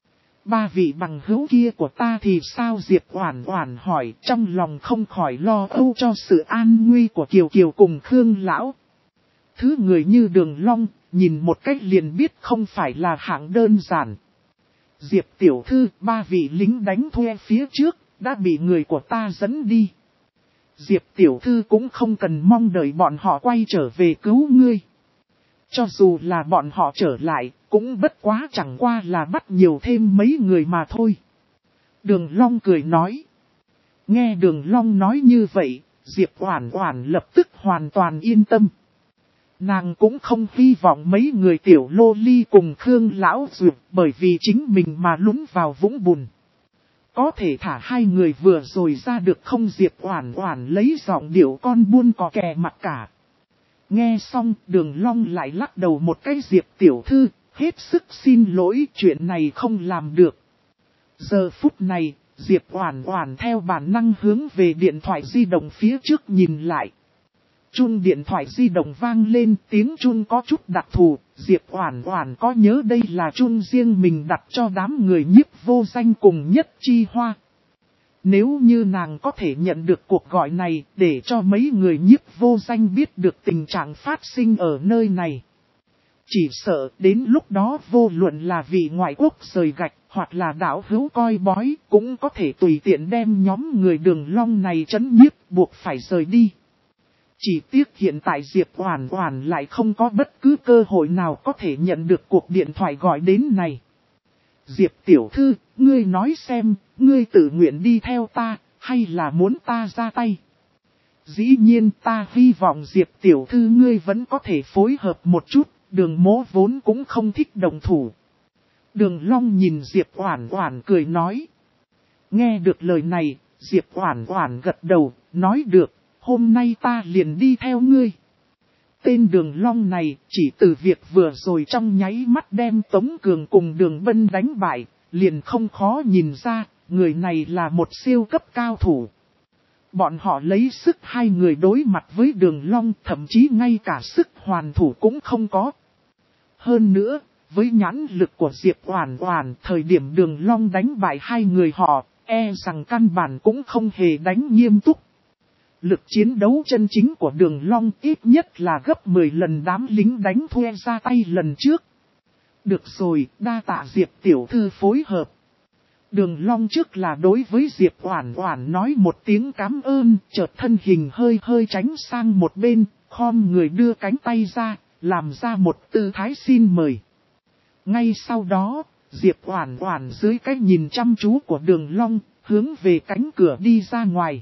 Ba vị bằng hữu kia của ta thì sao? Diệp Oản Oản hỏi, trong lòng không khỏi lo âu cho sự an nguy của Kiều Kiều cùng Khương lão. Thứ người như Đường Long, nhìn một cách liền biết không phải là hạng đơn giản. Diệp tiểu thư, ba vị lính đánh thuê phía trước, đã bị người của ta dẫn đi. Diệp tiểu thư cũng không cần mong đợi bọn họ quay trở về cứu ngươi. Cho dù là bọn họ trở lại, cũng bất quá chẳng qua là bắt nhiều thêm mấy người mà thôi. Đường Long cười nói. Nghe Đường Long nói như vậy, Diệp Oản Oản lập tức hoàn toàn yên tâm. Nàng cũng không hy vọng mấy người tiểu lô ly cùng Khương lão duyệt bởi vì chính mình mà lún vào vũng bùn. Có thể thả hai người vừa rồi ra được không? Diệp Oản Oản lấy giọng điệu con buôn cò kè mặt cả. Nghe xong, Đường Long lại lắc đầu một cái: Diệp tiểu thư, hết sức xin lỗi, chuyện này không làm được. Giờ phút này, Diệp Oản Oản theo bản năng hướng về điện thoại di động phía trước nhìn lại. Chuông điện thoại di động vang lên, tiếng chuông có chút đặc thù, Diệp Oản Oản có nhớ đây là chuông riêng mình đặt cho đám người Nhiếp Vô Danh cùng Nhất Chi Hoa. Nếu như nàng có thể nhận được cuộc gọi này để cho mấy người Nhiếp Vô Danh biết được tình trạng phát sinh ở nơi này. Chỉ sợ đến lúc đó vô luận là vị ngoại quốc rời gạch hoặc là đảo hữu coi bói cũng có thể tùy tiện đem nhóm người Đường Long này trấn nhiếp buộc phải rời đi. Chỉ tiếc hiện tại Diệp Oản Oản lại không có bất cứ cơ hội nào có thể nhận được cuộc điện thoại gọi đến này. Diệp tiểu thư, ngươi nói xem, ngươi tự nguyện đi theo ta, hay là muốn ta ra tay? Dĩ nhiên ta hy vọng Diệp tiểu thư ngươi vẫn có thể phối hợp một chút, Đường mỗ vốn cũng không thích động thủ. Đường Long nhìn Diệp Oản Oản cười nói. Nghe được lời này, Diệp Oản Oản gật đầu, nói được, hôm nay ta liền đi theo ngươi. Tên Đường Long này chỉ từ việc vừa rồi trong nháy mắt đem Tống Cường cùng Đường Bân đánh bại, liền không khó nhìn ra, người này là một siêu cấp cao thủ. Bọn họ lấy sức hai người đối mặt với Đường Long, thậm chí ngay cả sức hoàn thủ cũng không có. Hơn nữa, với nhãn lực của Diệp Oản Oản, thời điểm Đường Long đánh bại hai người họ, e rằng căn bản cũng không hề đánh nghiêm túc. Lực chiến đấu chân chính của Đường Long ít nhất là gấp 10 lần đám lính đánh thuê ra tay lần trước. Được rồi, đa tạ Diệp tiểu thư phối hợp. Đường Long trước là đối với Diệp Oản Oản nói một tiếng cảm ơn, chợt thân hình hơi hơi tránh sang một bên, khom người đưa cánh tay ra, làm ra một tư thái xin mời. Ngay sau đó, Diệp Oản Oản dưới cái nhìn chăm chú của Đường Long, hướng về cánh cửa đi ra ngoài.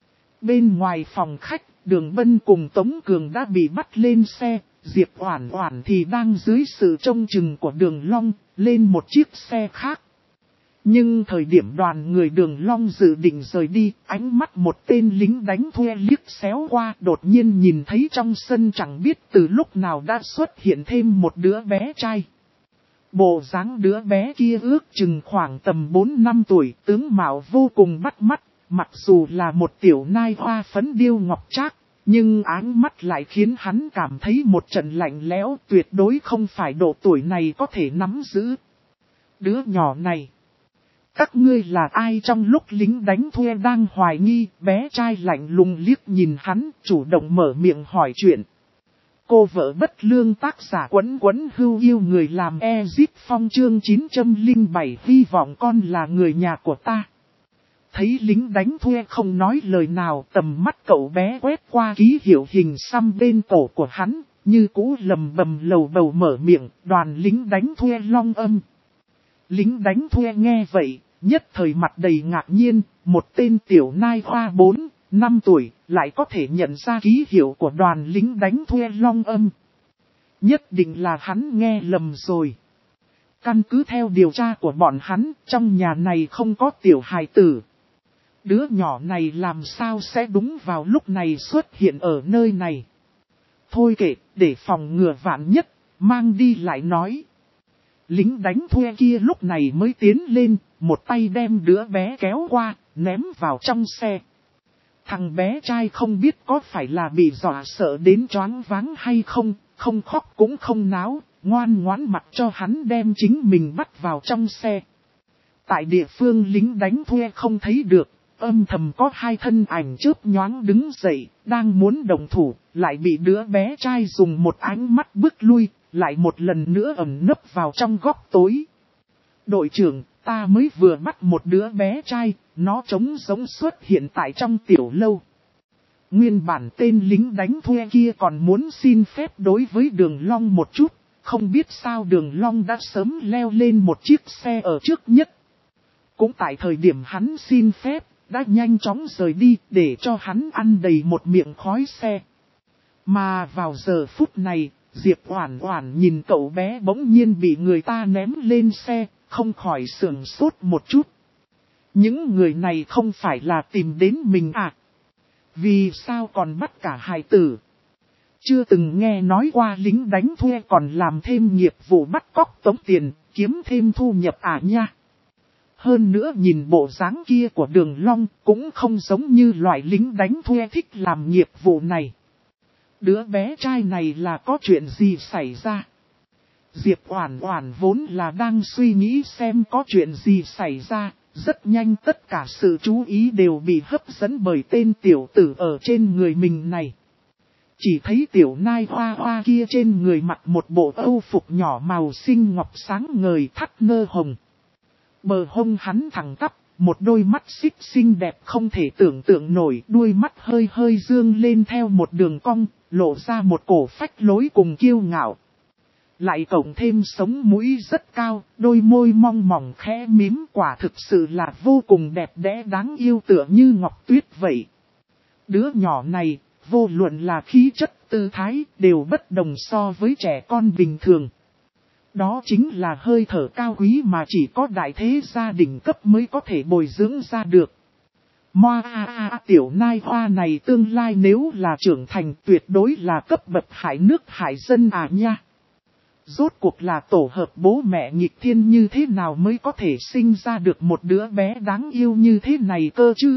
Bên ngoài phòng khách, Đường Bân cùng Tống Cường đã bị bắt lên xe, Diệp Oản Oản thì đang dưới sự trông chừng của Đường Long, lên một chiếc xe khác. Nhưng thời điểm đoàn người Đường Long dự định rời đi, ánh mắt một tên lính đánh thuê liếc xéo qua, đột nhiên nhìn thấy trong sân chẳng biết từ lúc nào đã xuất hiện thêm một đứa bé trai. Bộ dáng đứa bé kia ước chừng khoảng tầm 4 năm tuổi, tướng mạo vô cùng bắt mắt, mặc dù là một tiểu nai hoa phấn điêu ngọc trác, nhưng áng mắt lại khiến hắn cảm thấy một trận lạnh lẽo, tuyệt đối không phải độ tuổi này có thể nắm giữ. Đứa nhỏ này, các ngươi là ai? Trong lúc lính đánh thuê đang hoài nghi, bé trai lạnh lùng liếc nhìn hắn, chủ động mở miệng hỏi chuyện. Cô vợ bất lương tác giả Quấn Quấn Hưu yêu người làm Ezip Phong chương 907 hy vọng con là người nhà của ta. Thấy lính đánh thuê không nói lời nào, tầm mắt cậu bé quét qua ký hiệu hình xăm bên cổ của hắn, như cũ lầm bầm lầu bầu mở miệng, đoàn lính đánh thuê Long Âm. Lính đánh thuê nghe vậy, nhất thời mặt đầy ngạc nhiên, một tên tiểu nai hoa 4, 5 tuổi, lại có thể nhận ra ký hiệu của đoàn lính đánh thuê Long Âm. Nhất định là hắn nghe lầm rồi. Căn cứ theo điều tra của bọn hắn, trong nhà này không có tiểu hài tử. Đứa nhỏ này làm sao sẽ đúng vào lúc này xuất hiện ở nơi này. Thôi kệ, để phòng ngừa vạn nhất, mang đi lại nói. Lính đánh thuê kia lúc này mới tiến lên, một tay đem đứa bé kéo qua, ném vào trong xe. Thằng bé trai không biết có phải là bị dọa sợ đến choáng váng hay không, không khóc cũng không náo, ngoan ngoãn mặc cho hắn đem chính mình bắt vào trong xe. Tại địa phương lính đánh thuê không thấy được, âm thầm có hai thân ảnh chớp nhoáng đứng dậy, đang muốn động thủ, lại bị đứa bé trai dùng một ánh mắt bước lui, lại một lần nữa ẩn nấp vào trong góc tối. Đội trưởng, ta mới vừa bắt một đứa bé trai, nó trống giống xuất hiện tại trong tiểu lâu. Nguyên bản tên lính đánh thuê kia còn muốn xin phép đối với Đường Long một chút, không biết sao Đường Long đã sớm leo lên một chiếc xe ở trước nhất. Cũng tại thời điểm hắn xin phép, đã nhanh chóng rời đi để cho hắn ăn đầy một miệng khói xe. Mà vào giờ phút này, Diệp Oản Oản nhìn cậu bé bỗng nhiên bị người ta ném lên xe, không khỏi sửng sốt một chút. Những người này không phải là tìm đến mình à? Vì sao còn bắt cả hài tử? Chưa từng nghe nói qua lính đánh thuê còn làm thêm nghiệp vụ bắt cóc tống tiền, kiếm thêm thu nhập à nha. Hơn nữa nhìn bộ dáng kia của Đường Long cũng không giống như loại lính đánh thuê thích làm nghiệp vụ này. Đứa bé trai này là có chuyện gì xảy ra? Diệp Oản Oản vốn là đang suy nghĩ xem có chuyện gì xảy ra, rất nhanh tất cả sự chú ý đều bị hấp dẫn bởi tên tiểu tử ở trên người mình này. Chỉ thấy tiểu nai hoa hoa kia trên người mặc một bộ âu phục nhỏ màu xinh ngọc sáng ngời thắt nơ hồng. Bờ hông hắn thẳng tắp, một đôi mắt xích xinh đẹp không thể tưởng tượng nổi, đuôi mắt hơi hơi dương lên theo một đường cong, lộ ra một cổ phách lối cùng kiêu ngạo. Lại cộng thêm sống mũi rất cao, đôi môi mong mỏng khẽ mím, quả thực sự là vô cùng đẹp đẽ đáng yêu tựa như ngọc tuyết vậy. Đứa nhỏ này, vô luận là khí chất tư thái, đều bất đồng so với trẻ con bình thường. Đó chính là hơi thở cao quý mà chỉ có đại thế gia đình cấp mới có thể bồi dưỡng ra được. Tiểu nai hoa này tương lai nếu là trưởng thành tuyệt đối là cấp bậc hải nước hải dân à nha. Rốt cuộc là tổ hợp bố mẹ nghịch thiên như thế nào mới có thể sinh ra được một đứa bé đáng yêu như thế này cơ chứ?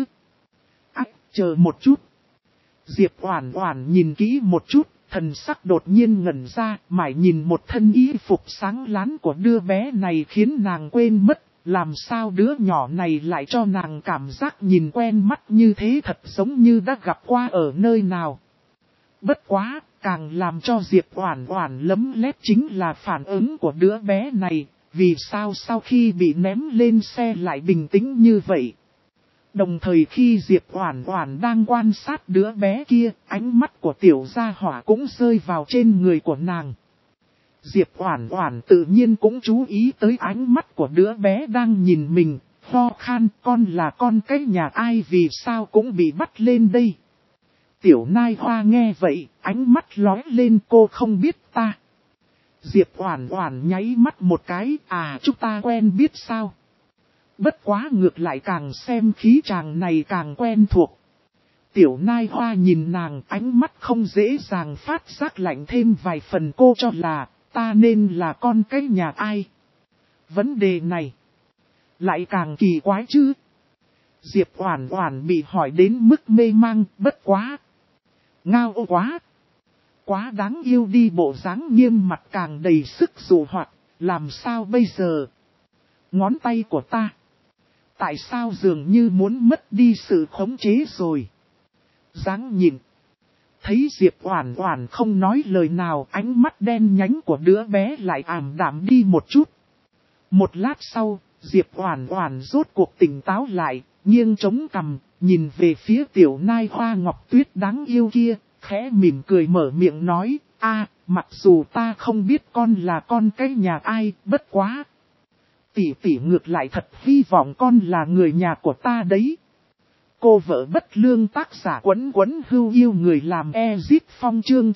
Chờ một chút. Diệp Oản Oản nhìn kỹ một chút, thần sắc đột nhiên ngẩn ra, mải nhìn một thân y phục sáng láng của đứa bé này khiến nàng quên mất, làm sao đứa nhỏ này lại cho nàng cảm giác nhìn quen mắt như thế, thật giống như đã gặp qua ở nơi nào. Bất quá, càng làm cho Diệp Oản Oản lấm lét chính là phản ứng của đứa bé này, vì sao sau khi bị ném lên xe lại bình tĩnh như vậy. Đồng thời khi Diệp Oản Oản đang quan sát đứa bé kia, ánh mắt của tiểu gia hỏa cũng rơi vào trên người của nàng. Diệp Oản Oản tự nhiên cũng chú ý tới ánh mắt của đứa bé đang nhìn mình, ho khan, con là con cái nhà ai vì sao cũng bị bắt lên đây. Tiểu nai hoa nghe vậy, ánh mắt lóe lên, cô không biết ta. Diệp Oản Oản nháy mắt một cái, chúng ta quen biết sao? Bất quá ngược lại càng xem khí chàng này càng quen thuộc. Tiểu nai hoa nhìn nàng, ánh mắt không dễ dàng phát giác lạnh thêm vài phần, cô cho là ta nên là con cái nhà ai? Vấn đề này lại càng kỳ quái chứ. Diệp Oản Oản bị hỏi đến mức mê mang, bất quá. Ngao ô quá. Quá đáng yêu đi, bộ dáng nghiêm mặt càng đầy sức dụ hoặc, làm sao bây giờ? Ngón tay của ta. Tại sao dường như muốn mất đi sự khống chế rồi? Dáng nhìn. Thấy Diệp Oản Oản không nói lời nào, ánh mắt đen nhánh của đứa bé lại ảm đạm đi một chút. Một lát sau, Diệp Oản Oản rốt cuộc tỉnh táo lại, nghiêng chống cằm, nhìn về phía tiểu nai hoa ngọc tuyết đáng yêu kia, khẽ mỉm cười mở miệng nói, mặc dù ta không biết con là con cái nhà ai, bất quá. Tỷ tỷ ngược lại thật hy vọng con là người nhà của ta đấy. Cô vợ bất lương tác giả Quấn Quấn Hưu yêu người làm Ezit Phong chương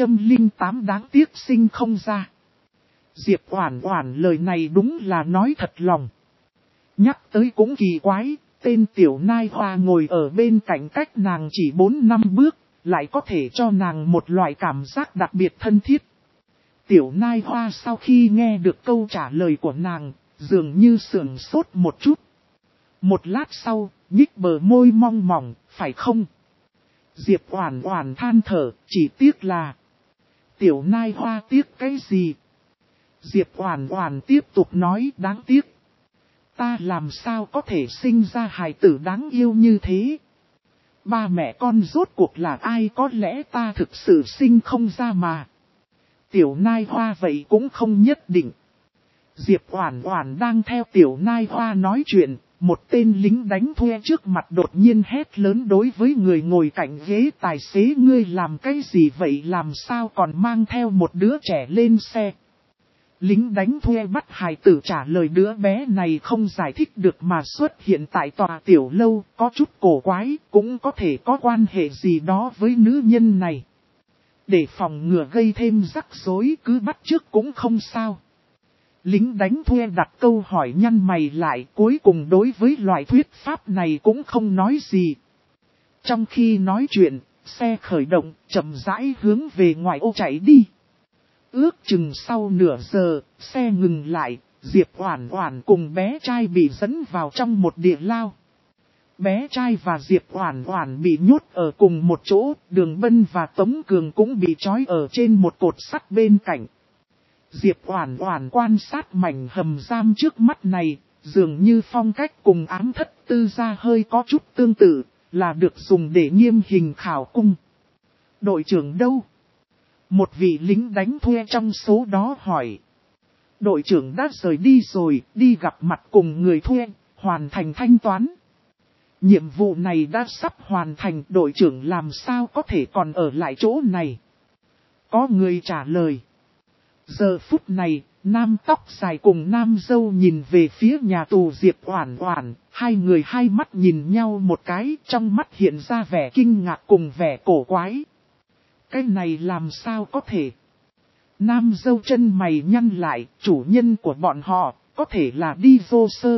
908 đáng tiếc sinh không ra. Diệp Oản Oản lời này đúng là nói thật lòng. Nhắc tới cũng kỳ quái, tên tiểu nai hoa ngồi ở bên cạnh cách nàng chỉ 4-5 bước, lại có thể cho nàng một loại cảm giác đặc biệt thân thiết. Tiểu nai hoa sau khi nghe được câu trả lời của nàng, dường như sửng sốt một chút. Một lát sau, nhích bờ môi mong mỏng, phải không? Diệp Oản Oản than thở, chỉ tiếc là... Tiểu nai hoa tiếc cái gì? Diệp Oản Oản tiếp tục nói đáng tiếc. Ta làm sao có thể sinh ra hài tử đáng yêu như thế? Ba mẹ con rốt cuộc là ai, có lẽ ta thực sự sinh không ra mà. Tiểu nai hoa vậy cũng không nhất định. Diệp Oản Oản đang theo tiểu nai hoa nói chuyện, một tên lính đánh thuê trước mặt đột nhiên hét lớn đối với người ngồi cạnh ghế tài xế, ngươi làm cái gì vậy, làm sao còn mang theo một đứa trẻ lên xe. Lính đánh thuê bắt hài tử trả lời đứa bé này không giải thích được mà xuất hiện tại tòa tiểu lâu, có chút cổ quái, cũng có thể có quan hệ gì đó với nữ nhân này. Để phòng ngừa gây thêm rắc rối cứ bắt trước cũng không sao. Lính đánh thuê đặt câu hỏi nhăn mày lại, cuối cùng đối với loại thuyết pháp này cũng không nói gì. Trong khi nói chuyện, xe khởi động, chậm rãi hướng về ngoại ô chạy đi. Ước chừng sau nửa giờ, xe ngừng lại, Diệp Oản Oản cùng bé trai bị dẫn vào trong một địa lao. Bé trai và Diệp Oản Oản bị nhốt ở cùng một chỗ, Đường Bân và Tống Cường cũng bị trói ở trên một cột sắt bên cạnh. Diệp Oản Oản quan sát mảnh hầm giam trước mắt này, dường như phong cách cùng Ám Thất Tư Gia hơi có chút tương tự, là được dùng để nghiêm hình khảo cung. Đội trưởng đâu? Một vị lính đánh thuê trong số đó hỏi. Đội trưởng đã rời đi rồi, đi gặp mặt cùng người thuê, hoàn thành thanh toán. Nhiệm vụ này đã sắp hoàn thành, đội trưởng làm sao có thể còn ở lại chỗ này? Có người trả lời. Giờ phút này, nam tóc dài cùng nam dâu nhìn về phía nhà tù Diệp Oản Oản, hai người hai mắt nhìn nhau một cái, trong mắt hiện ra vẻ kinh ngạc cùng vẻ cổ quái. Cái này làm sao có thể? Nam dâu chân mày nhăn lại, chủ nhân của bọn họ, có thể là đi vô sơ.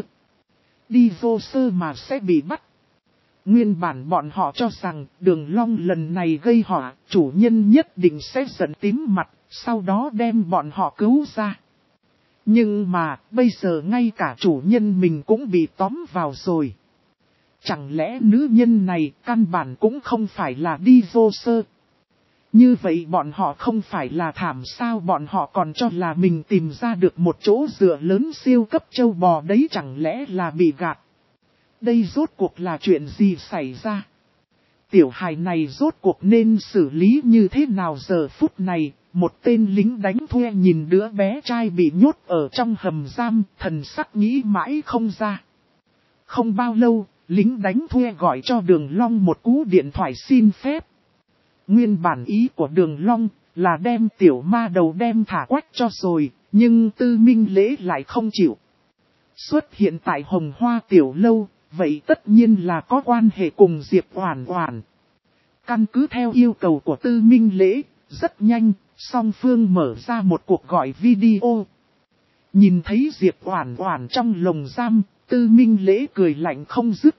Đi vô sơ mà sẽ bị bắt. Nguyên bản bọn họ cho rằng Đường Long lần này gây họa, chủ nhân nhất định sẽ giận tím mặt, sau đó đem bọn họ cứu ra. Nhưng mà, bây giờ ngay cả chủ nhân mình cũng bị tóm vào rồi. Chẳng lẽ nữ nhân này căn bản cũng không phải là đi vô sơ? Như vậy bọn họ không phải là thảm sao, bọn họ còn cho là mình tìm ra được một chỗ dựa lớn siêu cấp châu bò đấy, chẳng lẽ là bị gạt. Đây rốt cuộc là chuyện gì xảy ra? Tiểu hài này rốt cuộc nên xử lý như thế nào? Giờ phút này, một tên lính đánh thuê nhìn đứa bé trai bị nhốt ở trong hầm giam, thần sắc nghĩ mãi không ra. Không bao lâu, lính đánh thuê gọi cho Đường Long một cú điện thoại xin phép. Nguyên bản ý của Đường Long là đem tiểu ma đầu đem thả quách cho rồi, nhưng Tư Minh Lễ lại không chịu. Xuất hiện tại Hồng Hoa tiểu lâu, vậy tất nhiên là có quan hệ cùng Diệp Oản Oản. Căn cứ theo yêu cầu của Tư Minh Lễ, rất nhanh, song phương mở ra một cuộc gọi video. Nhìn thấy Diệp Oản Oản trong lồng giam, Tư Minh Lễ cười lạnh không dứt.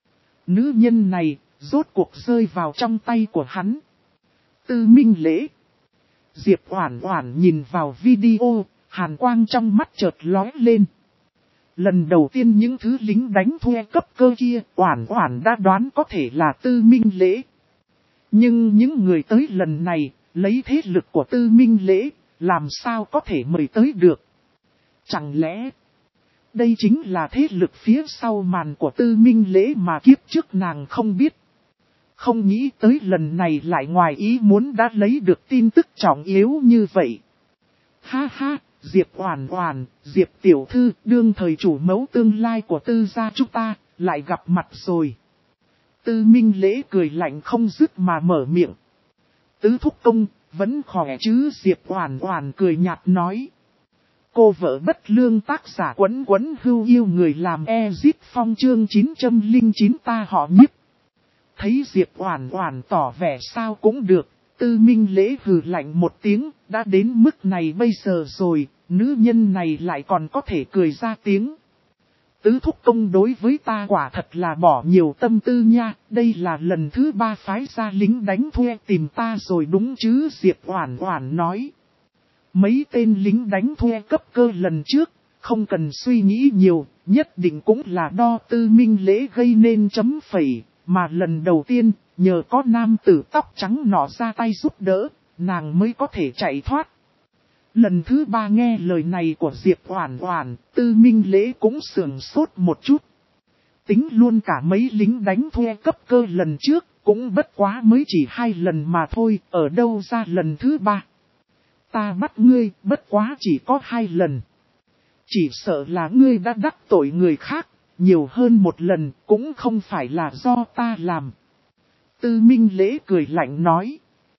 Nữ nhân này, rốt cuộc rơi vào trong tay của hắn. Tư Minh Lễ. Diệp Oản Oản nhìn vào video, hàn quang trong mắt chợt lóe lên. Lần đầu tiên những thứ lính đánh thuê cấp cơ kia, Oản Oản đã đoán có thể là Tư Minh Lễ. Nhưng những người tới lần này, lấy thế lực của Tư Minh Lễ, làm sao có thể mời tới được? Chẳng lẽ, đây chính là thế lực phía sau màn của Tư Minh Lễ mà kiếp trước nàng không biết? Không nghĩ tới lần này lại ngoài ý muốn đã lấy được tin tức trọng yếu như vậy. Ha ha, Diệp Oản Oản, Diệp tiểu thư, đương thời chủ mẫu tương lai của Tư gia chúng ta, lại gặp mặt rồi. Tư Minh Lễ cười lạnh không dứt mà mở miệng. Tứ thúc công, vẫn khỏe chứ? Diệp Oản Oản cười nhạt nói. Cô vợ bất lương tác giả Quấn Quấn Hưu yêu người làm Ezit Phong chương 909 ta họ Nhiếp. Thấy Diệp Oản Oản tỏ vẻ sao cũng được, Tư Minh Lễ hừ lạnh một tiếng, đã đến mức này bây giờ rồi, nữ nhân này lại còn có thể cười ra tiếng. Tứ thúc công đối với ta quả thật là bỏ nhiều tâm tư nha, đây là lần thứ 3 phái ra lính đánh thuê tìm ta rồi đúng chứ? Diệp Oản Oản nói. Mấy tên lính đánh thuê cấp cơ lần trước, không cần suy nghĩ nhiều, nhất định cũng là do Tư Minh Lễ gây nên chấm phẩy, mà lần đầu tiên, nhờ có nam tử tóc trắng nọ ra tay giúp đỡ, nàng mới có thể chạy thoát. Lần thứ 3 nghe lời này của Diệp Oản Oản, Tư Minh Lễ cũng sửng sốt một chút. Tính luôn cả mấy lính đánh thuê cấp cơ lần trước, cũng bất quá mới chỉ 2 lần mà thôi, ở đâu ra lần thứ 3. Ta bắt ngươi, bất quá chỉ có 2 lần. Chỉ sợ là ngươi đã đắc tội người khác, nhiều hơn 1 lần, cũng không phải là do ta làm. Tư Minh Lễ cười lạnh nói.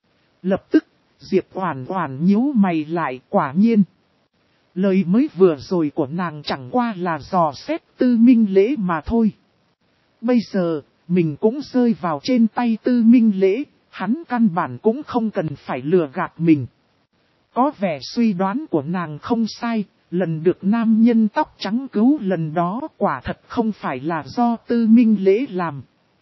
Lập tức, Diệp Oản Oản nhíu mày lại, quả nhiên. Lời mới vừa rồi của nàng chẳng qua là dò xét Tư Minh Lễ mà thôi. Bây giờ, mình cũng rơi vào trên tay Tư Minh Lễ, hắn căn bản cũng không cần phải lừa gạt mình. Có vẻ suy đoán của nàng không sai, lần được nam nhân tóc trắng cứu lần đó quả thật không phải là do Tư Minh Lễ làm.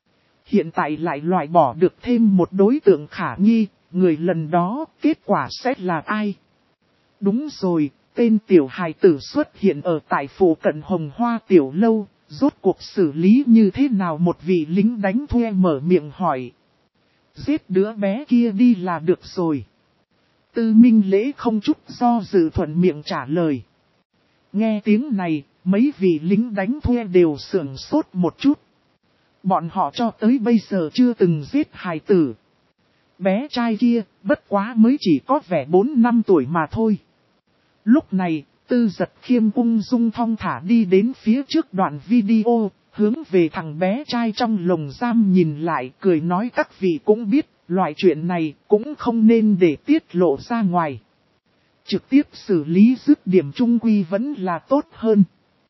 Hiện tại lại loại bỏ được thêm một đối tượng khả nghi, người lần đó kết quả sẽ là ai? Đúng rồi, tên tiểu hài tử xuất hiện ở tại phủ cận Hồng Hoa tiểu lâu, rốt cuộc xử lý như thế nào? Một vị lính đánh thuê mở miệng hỏi. Giết đứa bé kia đi là được rồi. Tư Minh Lễ không chút do dự thuận miệng trả lời. Nghe tiếng này, mấy vị lính đánh thuê đều sửng sốt một chút. Bọn họ cho tới bây giờ chưa từng giết hài tử. Bé trai kia, bất quá mới chỉ có vẻ 4 năm tuổi mà thôi. Lúc này, Tư Dật Khiêm ung dung thong thả đi đến phía trước đoạn video, hướng về thằng bé trai trong lồng giam nhìn lại, cười nói các vị cũng biết, loại chuyện này cũng không nên để tiết lộ ra ngoài. Trực tiếp xử lý dứt điểm chung quy vẫn là tốt hơn.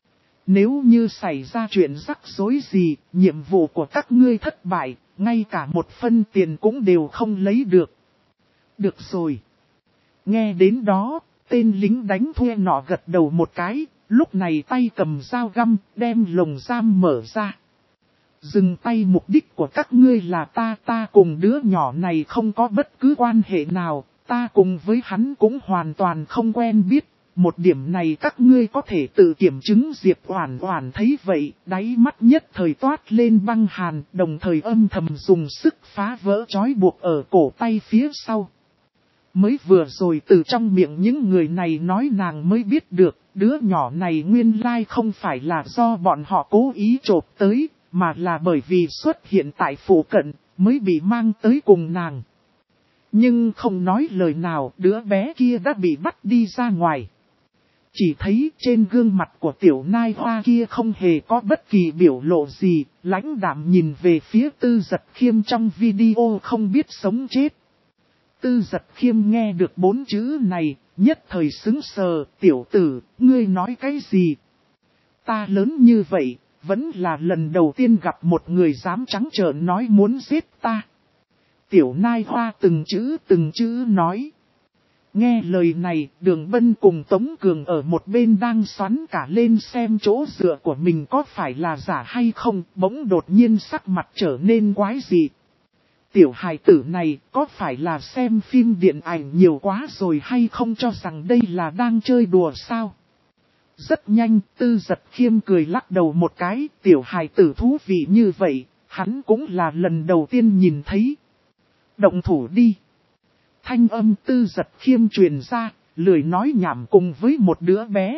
Nếu như xảy ra chuyện rắc rối gì, nhiệm vụ của các ngươi thất bại, ngay cả 1 phân tiền cũng đều không lấy được. Được rồi. Nghe đến đó, tên lính đánh thuê nọ gật đầu một cái, lúc này tay cầm dao găm, đem lồng giam mở ra. Dừng tay, mục đích của các ngươi là ta cùng đứa nhỏ này không có bất cứ quan hệ nào, ta cùng với hắn cũng hoàn toàn không quen biết. Một điểm này các ngươi có thể tự kiểm chứng. Diệp Oản Oản thấy vậy, đáy mắt nhất thời toát lên băng hàn, đồng thời âm thầm dùng sức phá vỡ trói buộc ở cổ tay phía sau. Mới vừa rồi từ trong miệng những người này nói nàng mới biết được, đứa nhỏ này nguyên lai không phải là do bọn họ cố ý chộp tới, mà là bởi vì xuất hiện tại phủ cận, mới bị mang tới cùng nàng. Nhưng không nói lời nào, đứa bé kia đã bị bắt đi ra ngoài. Chỉ thấy trên gương mặt của tiểu nai hoa kia không hề có bất kỳ biểu lộ gì, lãnh đạm nhìn về phía Tư Dật Khiêm trong video không biết sống chết. Tư Dật Khiêm nghe được 4 chữ này, nhất thời sững sờ, tiểu tử, ngươi nói cái gì? Ta lớn như vậy, vẫn là lần đầu tiên gặp một người dám trắng trợn nói muốn giết ta. Tiểu nai hoa từng chữ nói. Nghe lời này, Đường Bân cùng Tống Cường ở một bên đang xoắn cả lên xem chỗ dựa của mình có phải là giả hay không, bỗng đột nhiên sắc mặt trở nên quái dị. Tiểu hài tử này có phải là xem phim điện ảnh nhiều quá rồi hay không, cho rằng đây là đang chơi đùa sao? Rất nhanh, Tư Dật Khiêm cười lắc đầu một cái, tiểu hài tử thú vị như vậy, hắn cũng là lần đầu tiên nhìn thấy. Động thủ đi. Thanh âm Tư Dật Khiêm truyền ra, lười nói nhảm cùng với một đứa bé.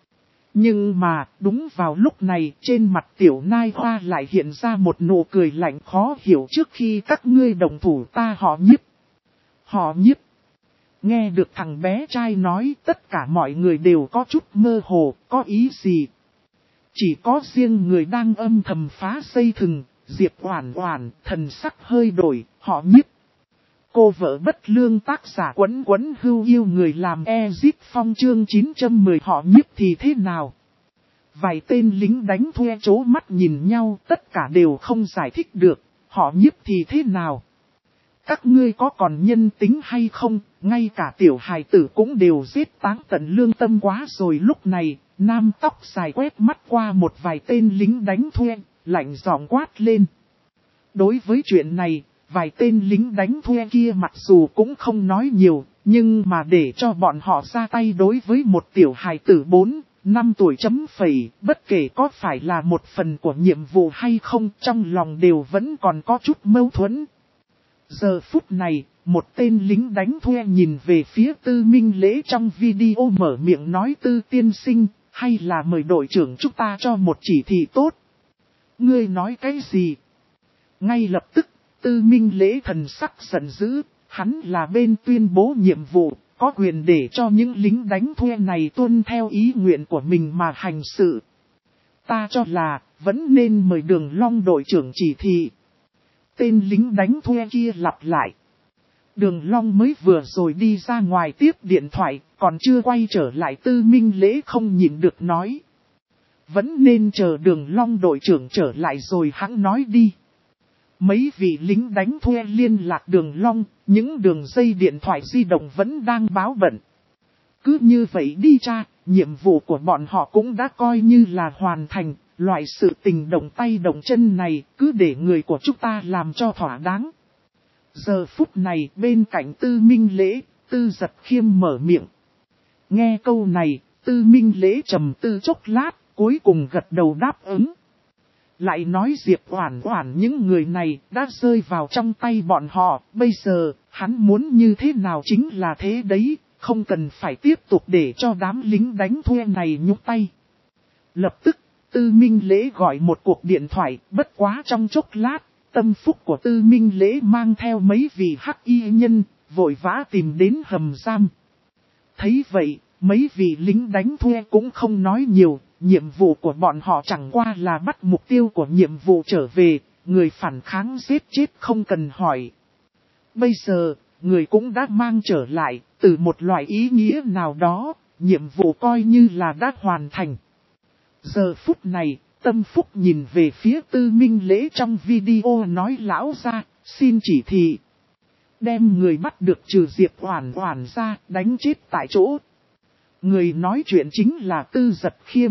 Nhưng mà, đúng vào lúc này, trên mặt tiểu nai hoa lại hiện ra một nụ cười lạnh khó hiểu. Trước khi các ngươi đồng thủ ta họ Nhiếp. Họ Nhiếp. Nghe được thằng bé trai nói, tất cả mọi người đều có chút mơ hồ, có ý gì? Chỉ có riêng người đang âm thầm phá dây thừng, Diệp Oản Oản, thần sắc hơi đổi, họ Nhiếp. Cô vợ bất lương tác giả Quấn Quấn Hưu yêu người làm Ezip Phong chương 910 họ Nhiếp thì thế nào? Vài tên lính đánh thuê chố mắt nhìn nhau, tất cả đều không giải thích được, họ Nhiếp thì thế nào? Các ngươi có còn nhân tính hay không, ngay cả tiểu hài tử cũng đều giết táng tận lương tâm quá rồi. Lúc này, nam tóc dài quét mắt qua một vài tên lính đánh thuê, lạnh giọng quát lên. Đối với chuyện này, vài tên lính đánh thuê kia mặc dù cũng không nói nhiều, nhưng mà để cho bọn họ ra tay đối với một tiểu hài tử 4-5 tuổi chấm phẩy, bất kể có phải là một phần của nhiệm vụ hay không, trong lòng đều vẫn còn có chút mâu thuẫn. Giờ phút này, một tên lính đánh thuê nhìn về phía Tư Minh Lễ trong video mở miệng nói: Tư tiên sinh, hay là mời đội trưởng chúng ta cho một chỉ thị tốt. Ngươi nói cái gì? Ngay lập tức, Tư Minh Lễ thần sắc giận dữ, hắn là bên tuyên bố nhiệm vụ, có quyền để cho những lính đánh thuê này tuân theo ý nguyện của mình mà hành sự. Ta cho là, vẫn nên mời Đường Long đội trưởng chỉ thị. Tên lính đánh thuê kia lặp lại. Đường Long mới vừa rồi đi ra ngoài tiếp điện thoại, còn chưa quay trở lại. Tư Minh Lễ không nhịn được nói. Vẫn nên chờ Đường Long đội trưởng trở lại rồi hắn nói đi. Mấy vị lính đánh thuê liên lạc Đường Long, những đường dây điện thoại di động vẫn đang báo bận. Cứ như vậy đi cha, nhiệm vụ của bọn họ cũng đã coi như là hoàn thành. Loại sự tình động tay động chân này cứ để người của chúng ta làm cho thỏa đáng. Giờ phút này bên cạnh Tư Minh Lễ, Tư Giật Khiêm mở miệng. Nghe câu này, Tư Minh Lễ trầm tư chốc lát, cuối cùng gật đầu đáp ứng. Lại nói Diệp Oản Oản những người này đã rơi vào trong tay bọn họ, bây giờ hắn muốn như thế nào chính là thế đấy, không cần phải tiếp tục để cho đám lính đánh thuê này nhúc tay. Lập tức, Tư Minh Lễ gọi một cuộc điện thoại, bất quá trong chốc lát, tâm phúc của Tư Minh Lễ mang theo mấy vị hắc y nhân, vội vã tìm đến hầm giam. Thấy vậy, mấy vị lính đánh thuê cũng không nói nhiều, nhiệm vụ của bọn họ chẳng qua là bắt mục tiêu của nhiệm vụ trở về, người phản kháng giết chết không cần hỏi. Bây giờ, người cũng đã mang trở lại, từ một loại ý nghĩa nào đó, nhiệm vụ coi như là đã hoàn thành. Giờ phút này, tâm phúc nhìn về phía Tư Minh Lễ trong video nói: lão ra, xin chỉ thị. Đem người bắt được trừ Diệp Oản Oản ra, đánh chết tại chỗ. Người nói chuyện chính là Tư Giật Khiêm.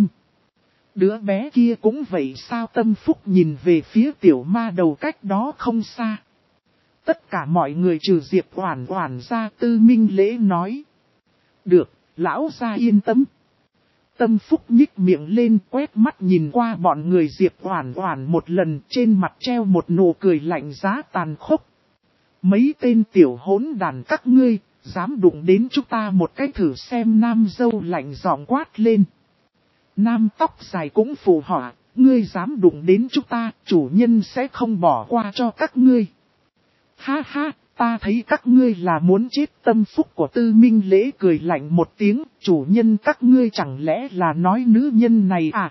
Đứa bé kia cũng vậy sao? Tâm phúc nhìn về phía tiểu ma đầu cách đó không xa. Tất cả mọi người trừ Diệp Oản Oản ra. Tư Minh Lễ nói. Được, lão ra yên tâm. Tâm phúc nhích miệng lên, quét mắt nhìn qua bọn người Diệp Oản Oản một lần, trên mặt treo một nụ cười lạnh giá tàn khốc. Mấy tên tiểu hỗn đàn các ngươi, dám đụng đến chúng ta một cái thử xem. Nam dâu lạnh giọng quát lên. Nam tóc dài cũng phụ họa, ngươi dám đụng đến chúng ta, chủ nhân sẽ không bỏ qua cho các ngươi. Ha ha, ta thấy các ngươi là muốn chết. Tâm phúc của Tư Minh Lễ cười lạnh một tiếng, chủ nhân các ngươi chẳng lẽ là nói nữ nhân này à?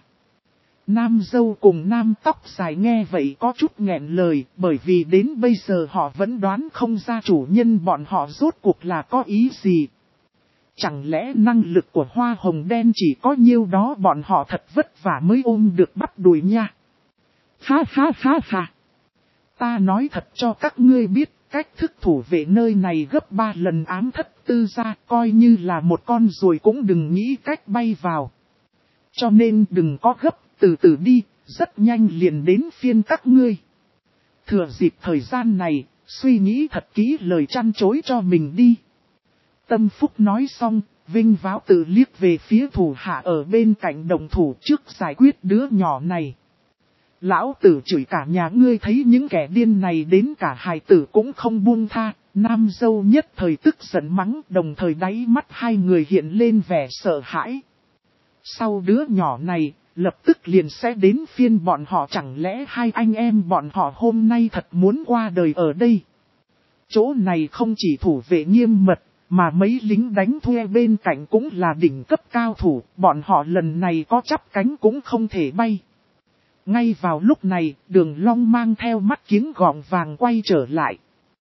Nam dâu cùng nam tóc dài nghe vậy có chút nghẹn lời, bởi vì đến bây giờ họ vẫn đoán không ra chủ nhân bọn họ rốt cuộc là có ý gì. Chẳng lẽ năng lực của hoa hồng đen chỉ có nhiêu đó, bọn họ thật vất vả mới ôm được bắt đuổi nha. Ha ha ha ha. Ta nói thật cho các ngươi biết, cách thức thủ vệ nơi này gấp 3 lần ám thất tư gia, coi như là một con ruồi cũng đừng nghĩ cách bay vào. Cho nên đừng có gấp, từ từ đi, rất nhanh liền đến phiên các ngươi. Thừa dịp thời gian này, suy nghĩ thật kỹ lời chăn chối cho mình đi. Tâm phúc nói xong, vinh váo tự liếc về phía thủ hạ ở bên cạnh đồng thủ trước giải quyết đứa nhỏ này. Lão tử chửi cả nhà ngươi, thấy những kẻ điên này đến cả hài tử cũng không buông tha. Nam dâu nhất thời tức giận mắng, đồng thời đáy mắt hai người hiện lên vẻ sợ hãi. Sau đứa nhỏ này, lập tức liền sẽ đến phiên bọn họ, chẳng lẽ hai anh em bọn họ hôm nay thật muốn qua đời ở đây? Chỗ này không chỉ thủ vệ nghiêm mật, Mà mấy lính đánh thuê bên cạnh cũng là đỉnh cấp cao thủ, bọn họ lần này có chắp cánh cũng không thể bay. Ngay vào lúc này, Đường Long mang theo mắt kiếng gọng vàng quay trở lại.